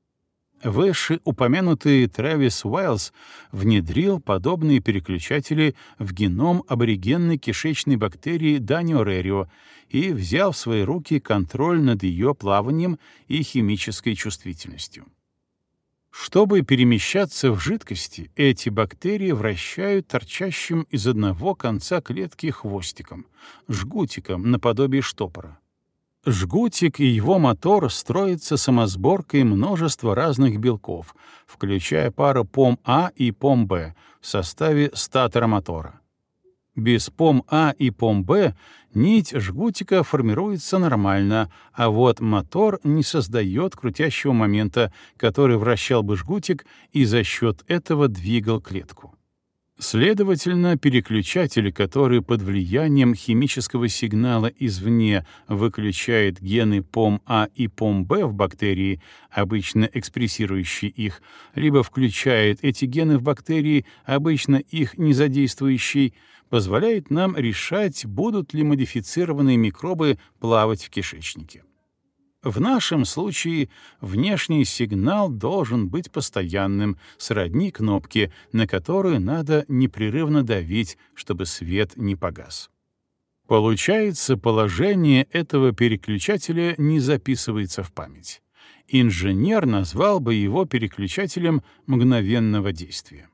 Вышеупомянутый Трэвис Уайлс внедрил подобные переключатели в геном аборигенной кишечной бактерии Данио рерио и взял в свои руки контроль над ее плаванием и химической чувствительностью. Чтобы перемещаться в жидкости, эти бактерии вращают торчащим из одного конца клетки хвостиком, жгутиком наподобие штопора. Жгутик и его мотор строятся самосборкой множества разных белков, включая пару ПОМ-А и ПОМ-Б в составе статора мотора. Без ПОМ-А и ПОМ-Б нить жгутика формируется нормально, а вот мотор не создает крутящего момента, который вращал бы жгутик и за счет этого двигал клетку. Следовательно, переключатель, который под влиянием химического сигнала извне выключает гены ПОМ-А и ПОМ-Б в бактерии, обычно экспрессирующие их, либо включает эти гены в бактерии, обычно их не задействующие, позволяет нам решать, будут ли модифицированные микробы плавать в кишечнике. В нашем случае внешний сигнал должен быть постоянным, сродни кнопке, на которую надо непрерывно давить, чтобы свет не погас. Получается, положение этого переключателя не записывается в память. Инженер назвал бы его переключателем мгновенного действия.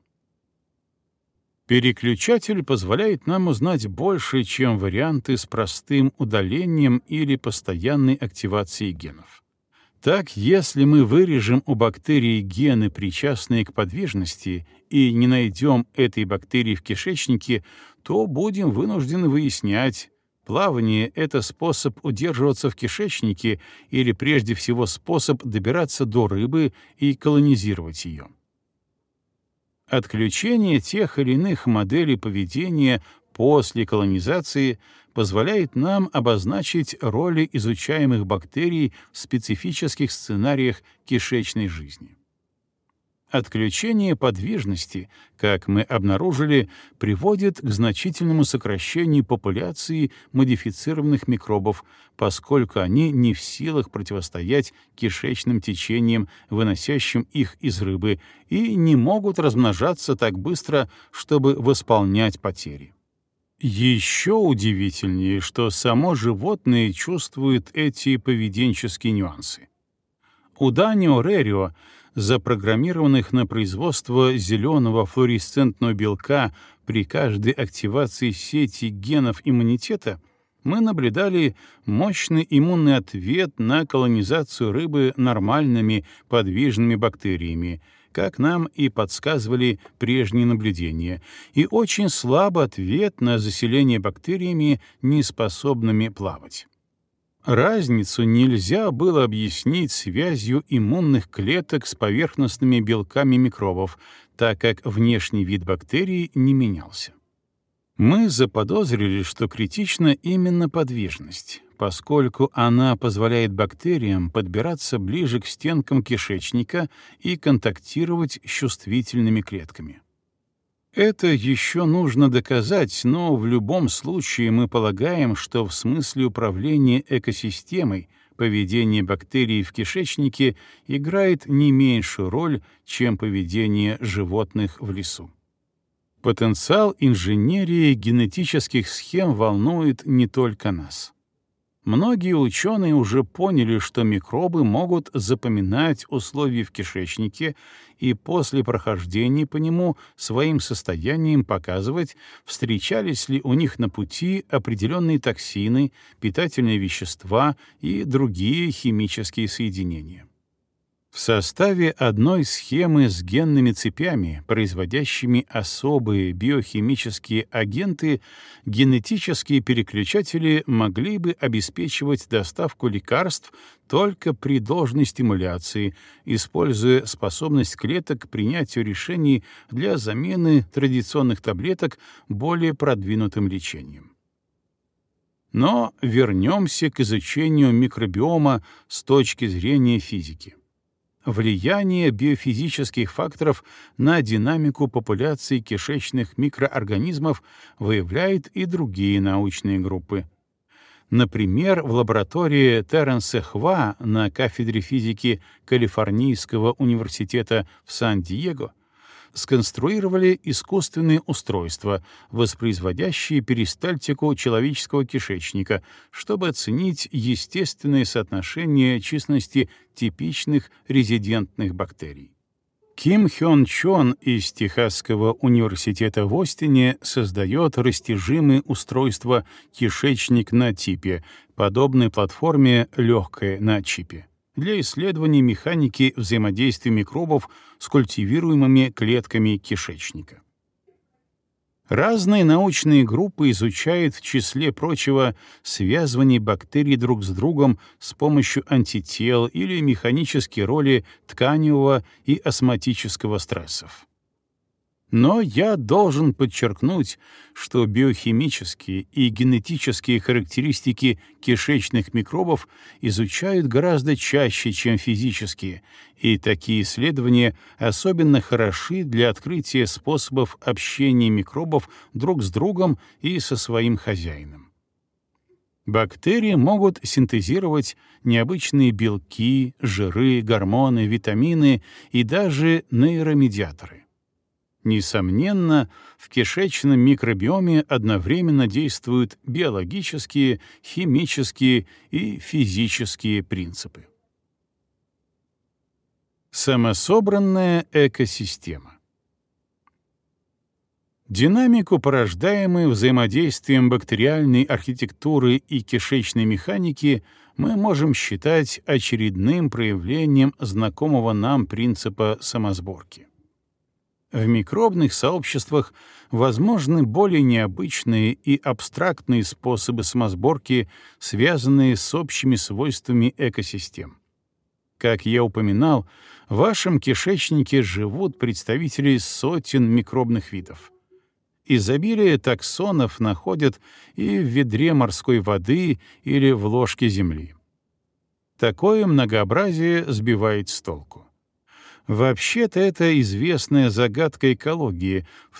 Переключатель позволяет нам узнать больше, чем варианты с простым удалением или постоянной активацией генов. Так, если мы вырежем у бактерии гены, причастные к подвижности, и не найдем этой бактерии в кишечнике, то будем вынуждены выяснять, плавание — это способ удерживаться в кишечнике или прежде всего способ добираться до рыбы и колонизировать ее. Отключение тех или иных моделей поведения после колонизации позволяет нам обозначить роли изучаемых бактерий в специфических сценариях кишечной жизни. Отключение подвижности, как мы обнаружили, приводит к значительному сокращению популяции модифицированных микробов, поскольку они не в силах противостоять кишечным течениям, выносящим их из рыбы, и не могут размножаться так быстро, чтобы восполнять потери. Еще удивительнее, что само животное чувствует эти поведенческие нюансы. У Данио рерио, запрограммированных на производство зеленого флуоресцентного белка при каждой активации сети генов иммунитета, мы наблюдали мощный иммунный ответ на колонизацию рыбы нормальными подвижными бактериями, как нам и подсказывали прежние наблюдения, и очень слабый ответ на заселение бактериями, неспособными плавать. Разницу нельзя было объяснить связью иммунных клеток с поверхностными белками микробов, так как внешний вид бактерий не менялся. Мы заподозрили, что критична именно подвижность, поскольку она позволяет бактериям подбираться ближе к стенкам кишечника и контактировать с чувствительными клетками. Это еще нужно доказать, но в любом случае мы полагаем, что в смысле управления экосистемой поведение бактерий в кишечнике играет не меньшую роль, чем поведение животных в лесу. Потенциал инженерии генетических схем волнует не только нас. Многие ученые уже поняли, что микробы могут запоминать условия в кишечнике и после прохождения по нему своим состоянием показывать, встречались ли у них на пути определенные токсины, питательные вещества и другие химические соединения. В составе одной схемы с генными цепями, производящими особые биохимические агенты, генетические переключатели могли бы обеспечивать доставку лекарств только при должной стимуляции, используя способность клеток к принятию решений для замены традиционных таблеток более продвинутым лечением. Но вернемся к изучению микробиома с точки зрения физики. Влияние биофизических факторов на динамику популяции кишечных микроорганизмов выявляют и другие научные группы. Например, в лаборатории Терренса Хва на кафедре физики Калифорнийского университета в Сан-Диего сконструировали искусственные устройства, воспроизводящие перистальтику человеческого кишечника, чтобы оценить естественное соотношение численности типичных резидентных бактерий. Ким Хён Чон из Техасского университета в Остине создает растяжимые устройства «Кишечник на типе», подобной платформе «Легкое на чипе», для исследования механики взаимодействия микробов с культивируемыми клетками кишечника. Разные научные группы изучают, в числе прочего, связывание бактерий друг с другом с помощью антител или механические роли тканевого и осмотического стрессов. Но я должен подчеркнуть, что биохимические и генетические характеристики кишечных микробов изучают гораздо чаще, чем физические, и такие исследования особенно хороши для открытия способов общения микробов друг с другом и со своим хозяином. Бактерии могут синтезировать необычные белки, жиры, гормоны, витамины и даже нейромедиаторы. Несомненно, в кишечном микробиоме одновременно действуют биологические, химические и физические принципы. Самособранная экосистема. Динамику, порождаемую взаимодействием бактериальной архитектуры и кишечной механики, мы можем считать очередным проявлением знакомого нам принципа самосборки. В микробных сообществах возможны более необычные и абстрактные способы самосборки, связанные с общими свойствами экосистем. Как я упоминал, в вашем кишечнике живут представители сотен микробных видов. Изобилие таксонов находят и в ведре морской воды или в ложке земли. Такое многообразие сбивает с толку. Вообще-то это известная загадка экологии, в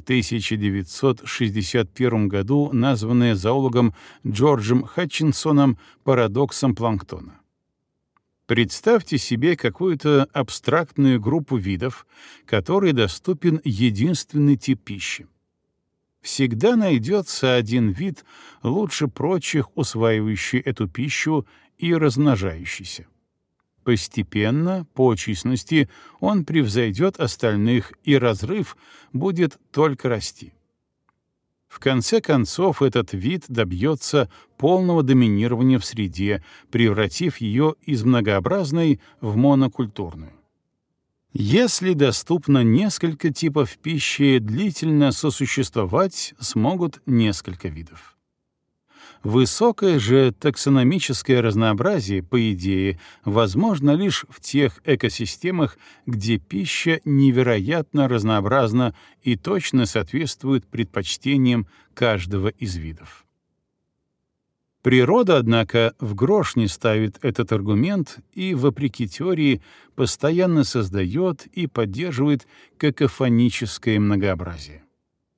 1961 году названная зоологом Джорджем Хатчинсоном парадоксом планктона. Представьте себе какую-то абстрактную группу видов, которой доступен единственный тип пищи. Всегда найдется один вид, лучше прочих усваивающий эту пищу и размножающийся. Постепенно, по численности, он превзойдет остальных, и разрыв будет только расти. В конце концов, этот вид добьется полного доминирования в среде, превратив ее из многообразной в монокультурную. Если доступно несколько типов пищи, длительно сосуществовать смогут несколько видов. Высокое же таксономическое разнообразие, по идее, возможно лишь в тех экосистемах, где пища невероятно разнообразна и точно соответствует предпочтениям каждого из видов. Природа, однако, в грош не ставит этот аргумент и, вопреки теории, постоянно создает и поддерживает какофоническое многообразие.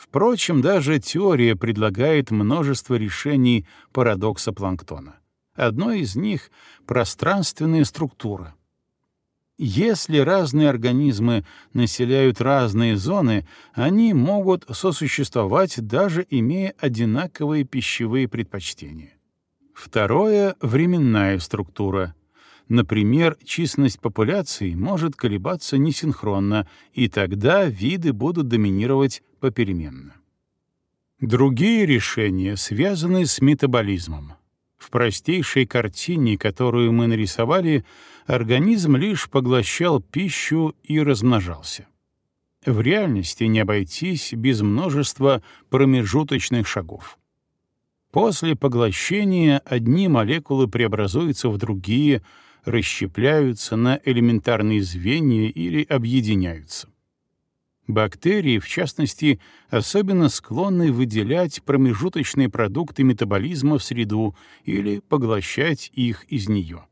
Впрочем, даже теория предлагает множество решений парадокса планктона. Одно из них — пространственная структура. Если разные организмы населяют разные зоны, они могут сосуществовать, даже имея одинаковые пищевые предпочтения. Второе — временная структура. Например, численность популяций может колебаться несинхронно, и тогда виды будут доминировать попеременно. Другие решения связаны с метаболизмом. В простейшей картине, которую мы нарисовали, организм лишь поглощал пищу и размножался. В реальности не обойтись без множества промежуточных шагов. После поглощения одни молекулы преобразуются в другие, расщепляются на элементарные звенья или объединяются. Бактерии, в частности, особенно склонны выделять промежуточные продукты метаболизма в среду или поглощать их из нее.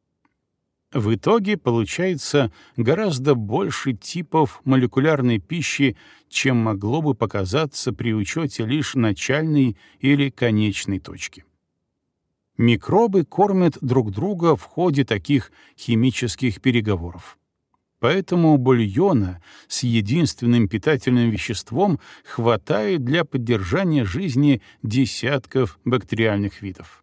В итоге получается гораздо больше типов молекулярной пищи, чем могло бы показаться при учете лишь начальной или конечной точки. Микробы кормят друг друга в ходе таких химических переговоров. Поэтому бульона с единственным питательным веществом хватает для поддержания жизни десятков бактериальных видов.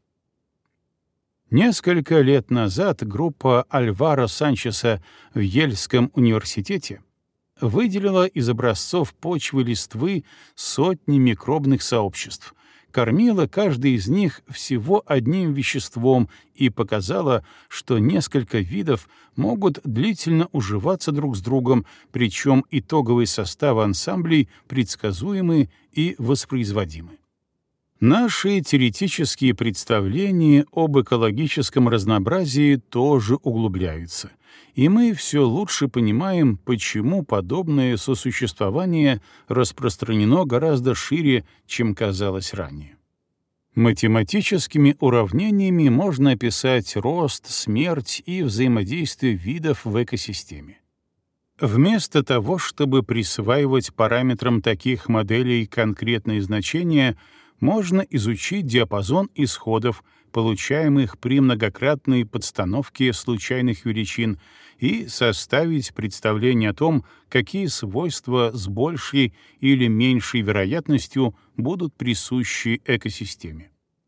Несколько лет назад группа Альваро Санчеса в Йельском университете выделила из образцов почвы листвы сотни микробных сообществ, кормила каждый из них всего одним веществом и показала, что несколько видов могут длительно уживаться друг с другом, причем итоговые составы ансамблей предсказуемы и воспроизводимы. Наши теоретические представления об экологическом разнообразии тоже углубляются, и мы все лучше понимаем, почему подобное сосуществование распространено гораздо шире, чем казалось ранее. Математическими уравнениями можно описать рост, смерть и взаимодействие видов в экосистеме. Вместо того, чтобы присваивать параметрам таких моделей конкретные значения, можно изучить диапазон исходов, получаемых при многократной подстановке случайных величин, и составить представление о том, какие свойства с большей или меньшей вероятностью будут присущи экосистеме.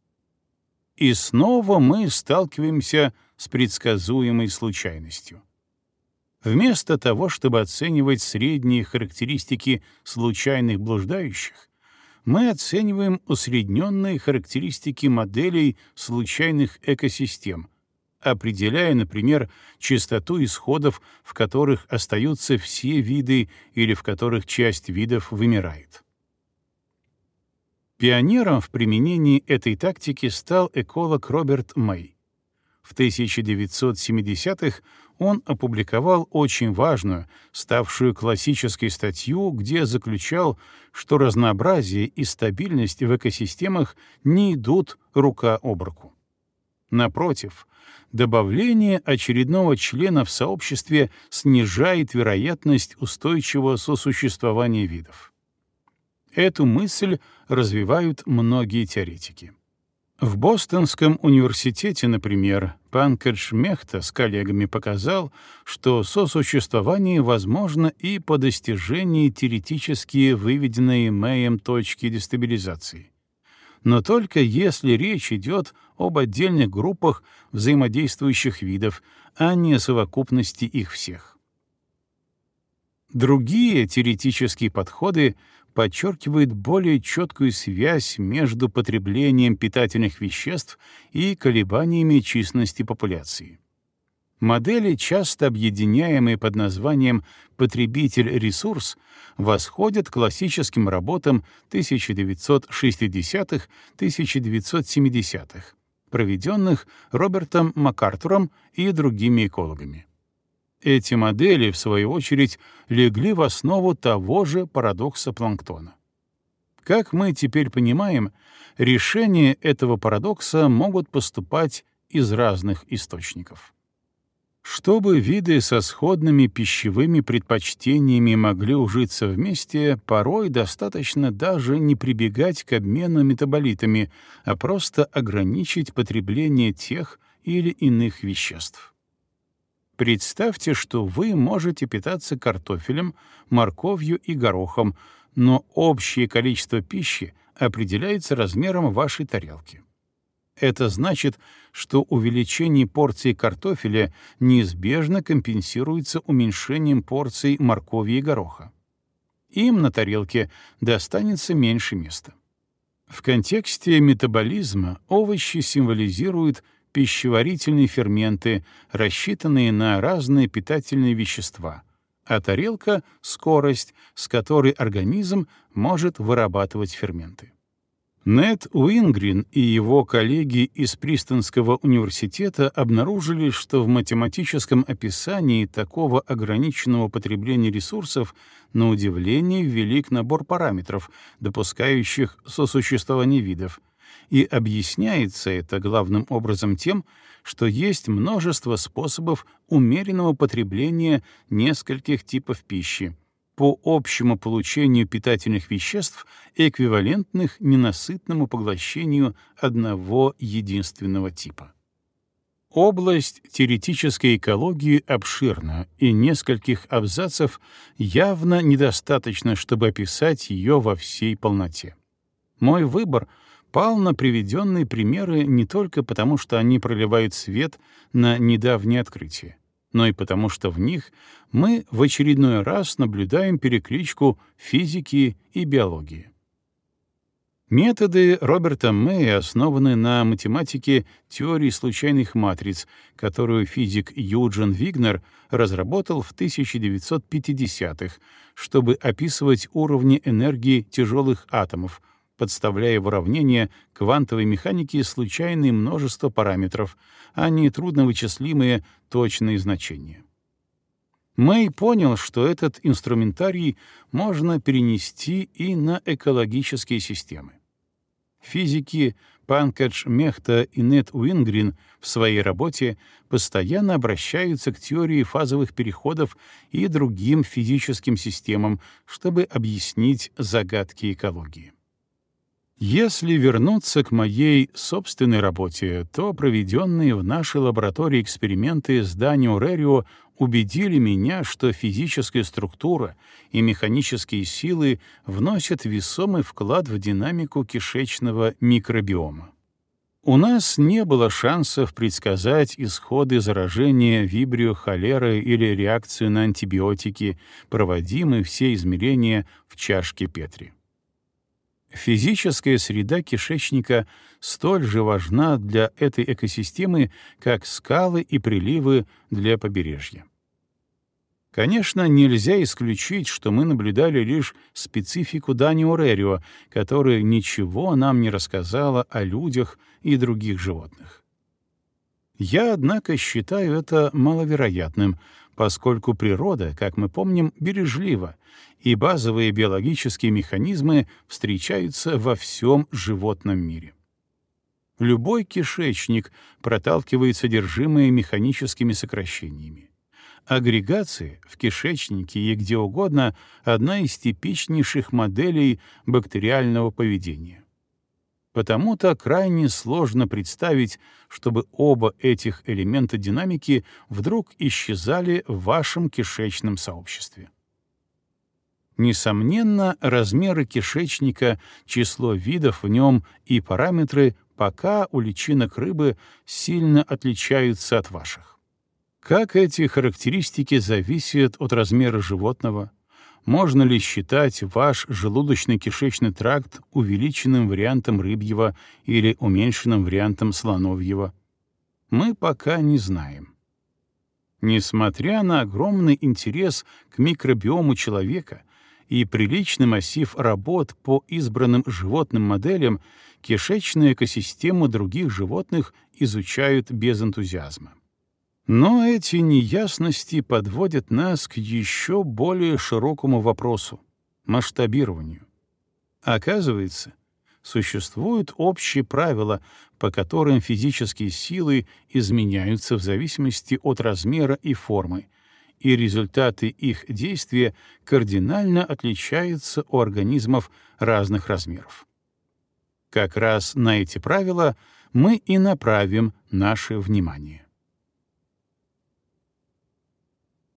И снова мы сталкиваемся с предсказуемой случайностью. Вместо того, чтобы оценивать средние характеристики случайных блуждающих, мы оцениваем усредненные характеристики моделей случайных экосистем, определяя, например, частоту исходов, в которых остаются все виды или в которых часть видов вымирает. Пионером в применении этой тактики стал эколог Роберт Мэй. В 1970-х он опубликовал очень важную, ставшую классической статью, где заключал, что разнообразие и стабильность в экосистемах не идут рука об руку. Напротив, добавление очередного члена в сообществе снижает вероятность устойчивого сосуществования видов. Эту мысль развивают многие теоретики. В Бостонском университете, например, Панкадж Мехта с коллегами показал, что сосуществование возможно и по достижении теоретически выведенной Мэем точки дестабилизации. Но только если речь идет об отдельных группах взаимодействующих видов, а не о совокупности их всех. Другие теоретические подходы подчеркивает более четкую связь между потреблением питательных веществ и колебаниями численности популяции. Модели, часто объединяемые под названием «потребитель-ресурс», восходят к классическим работам 1960-1970-х, проведенных Робертом МакАртуром и другими экологами. Эти модели, в свою очередь, легли в основу того же парадокса планктона. Как мы теперь понимаем, решения этого парадокса могут поступать из разных источников. Чтобы виды со сходными пищевыми предпочтениями могли ужиться вместе, порой достаточно даже не прибегать к обмену метаболитами, а просто ограничить потребление тех или иных веществ. Представьте, что вы можете питаться картофелем, морковью и горохом, но общее количество пищи определяется размером вашей тарелки. Это значит, что увеличение порции картофеля неизбежно компенсируется уменьшением порций моркови и гороха. Им на тарелке достанется меньше места. В контексте метаболизма овощи символизируют пищеварительные ферменты, рассчитанные на разные питательные вещества, а тарелка — скорость, с которой организм может вырабатывать ферменты. Нед Уингрин и его коллеги из Принстонского университета обнаружили, что в математическом описании такого ограниченного потребления ресурсов на удивление велик набор параметров, допускающих сосуществование видов, и объясняется это главным образом тем, что есть множество способов умеренного потребления нескольких типов пищи, по общему получению питательных веществ, эквивалентных ненасытному поглощению одного единственного типа. Область теоретической экологии обширна, и нескольких абзацев явно недостаточно, чтобы описать ее во всей полноте. Мой выбор пал на приведенные примеры не только потому, что они проливают свет на недавние открытия, но и потому, что в них мы в очередной раз наблюдаем перекличку физики и биологии. Методы Роберта Мэя основаны на математике теории случайных матриц, которую физик Юджин Вигнер разработал в 1950-х, чтобы описывать уровни энергии тяжелых атомов, подставляя в уравнение квантовой механики случайные множество параметров, а не трудновычислимые точные значения. Мэй понял, что этот инструментарий можно перенести и на экологические системы. Физики Панкадж Мехта и Нед Уингрин в своей работе постоянно обращаются к теории фазовых переходов и другим физическим системам, чтобы объяснить загадки экологии. Если вернуться к моей собственной работе, то проведенные в нашей лаборатории эксперименты с Данио Рерио убедили меня, что физическая структура и механические силы вносят весомый вклад в динамику кишечного микробиома. У нас не было шансов предсказать исходы заражения вибрио холерой или реакцию на антибиотики, проводимые все измерения в чашке Петри. Физическая среда кишечника столь же важна для этой экосистемы, как скалы и приливы для побережья. Конечно, нельзя исключить, что мы наблюдали лишь специфику Данио Рерио, которая ничего нам не рассказала о людях и других животных. Я, однако, считаю это маловероятным, поскольку природа, как мы помним, бережлива, и базовые биологические механизмы встречаются во всем животном мире. Любой кишечник проталкивает содержимое механическими сокращениями. Агрегация в кишечнике и где угодно — одна из типичнейших моделей бактериального поведения. Потому-то крайне сложно представить, чтобы оба этих элемента динамики вдруг исчезали в вашем кишечном сообществе. Несомненно, размеры кишечника, число видов в нем и параметры пока у личинок рыбы сильно отличаются от ваших. Как эти характеристики зависят от размера животного? Можно ли считать ваш желудочно-кишечный тракт увеличенным вариантом рыбьего или уменьшенным вариантом слоновьего? Мы пока не знаем. Несмотря на огромный интерес к микробиому человека и приличный массив работ по избранным животным моделям, кишечную экосистему других животных изучают без энтузиазма. Но эти неясности подводят нас к еще более широкому вопросу — масштабированию. Оказывается, Существуют общие правила, по которым физические силы изменяются в зависимости от размера и формы, и результаты их действия кардинально отличаются у организмов разных размеров. Как раз на эти правила мы и направим наше внимание.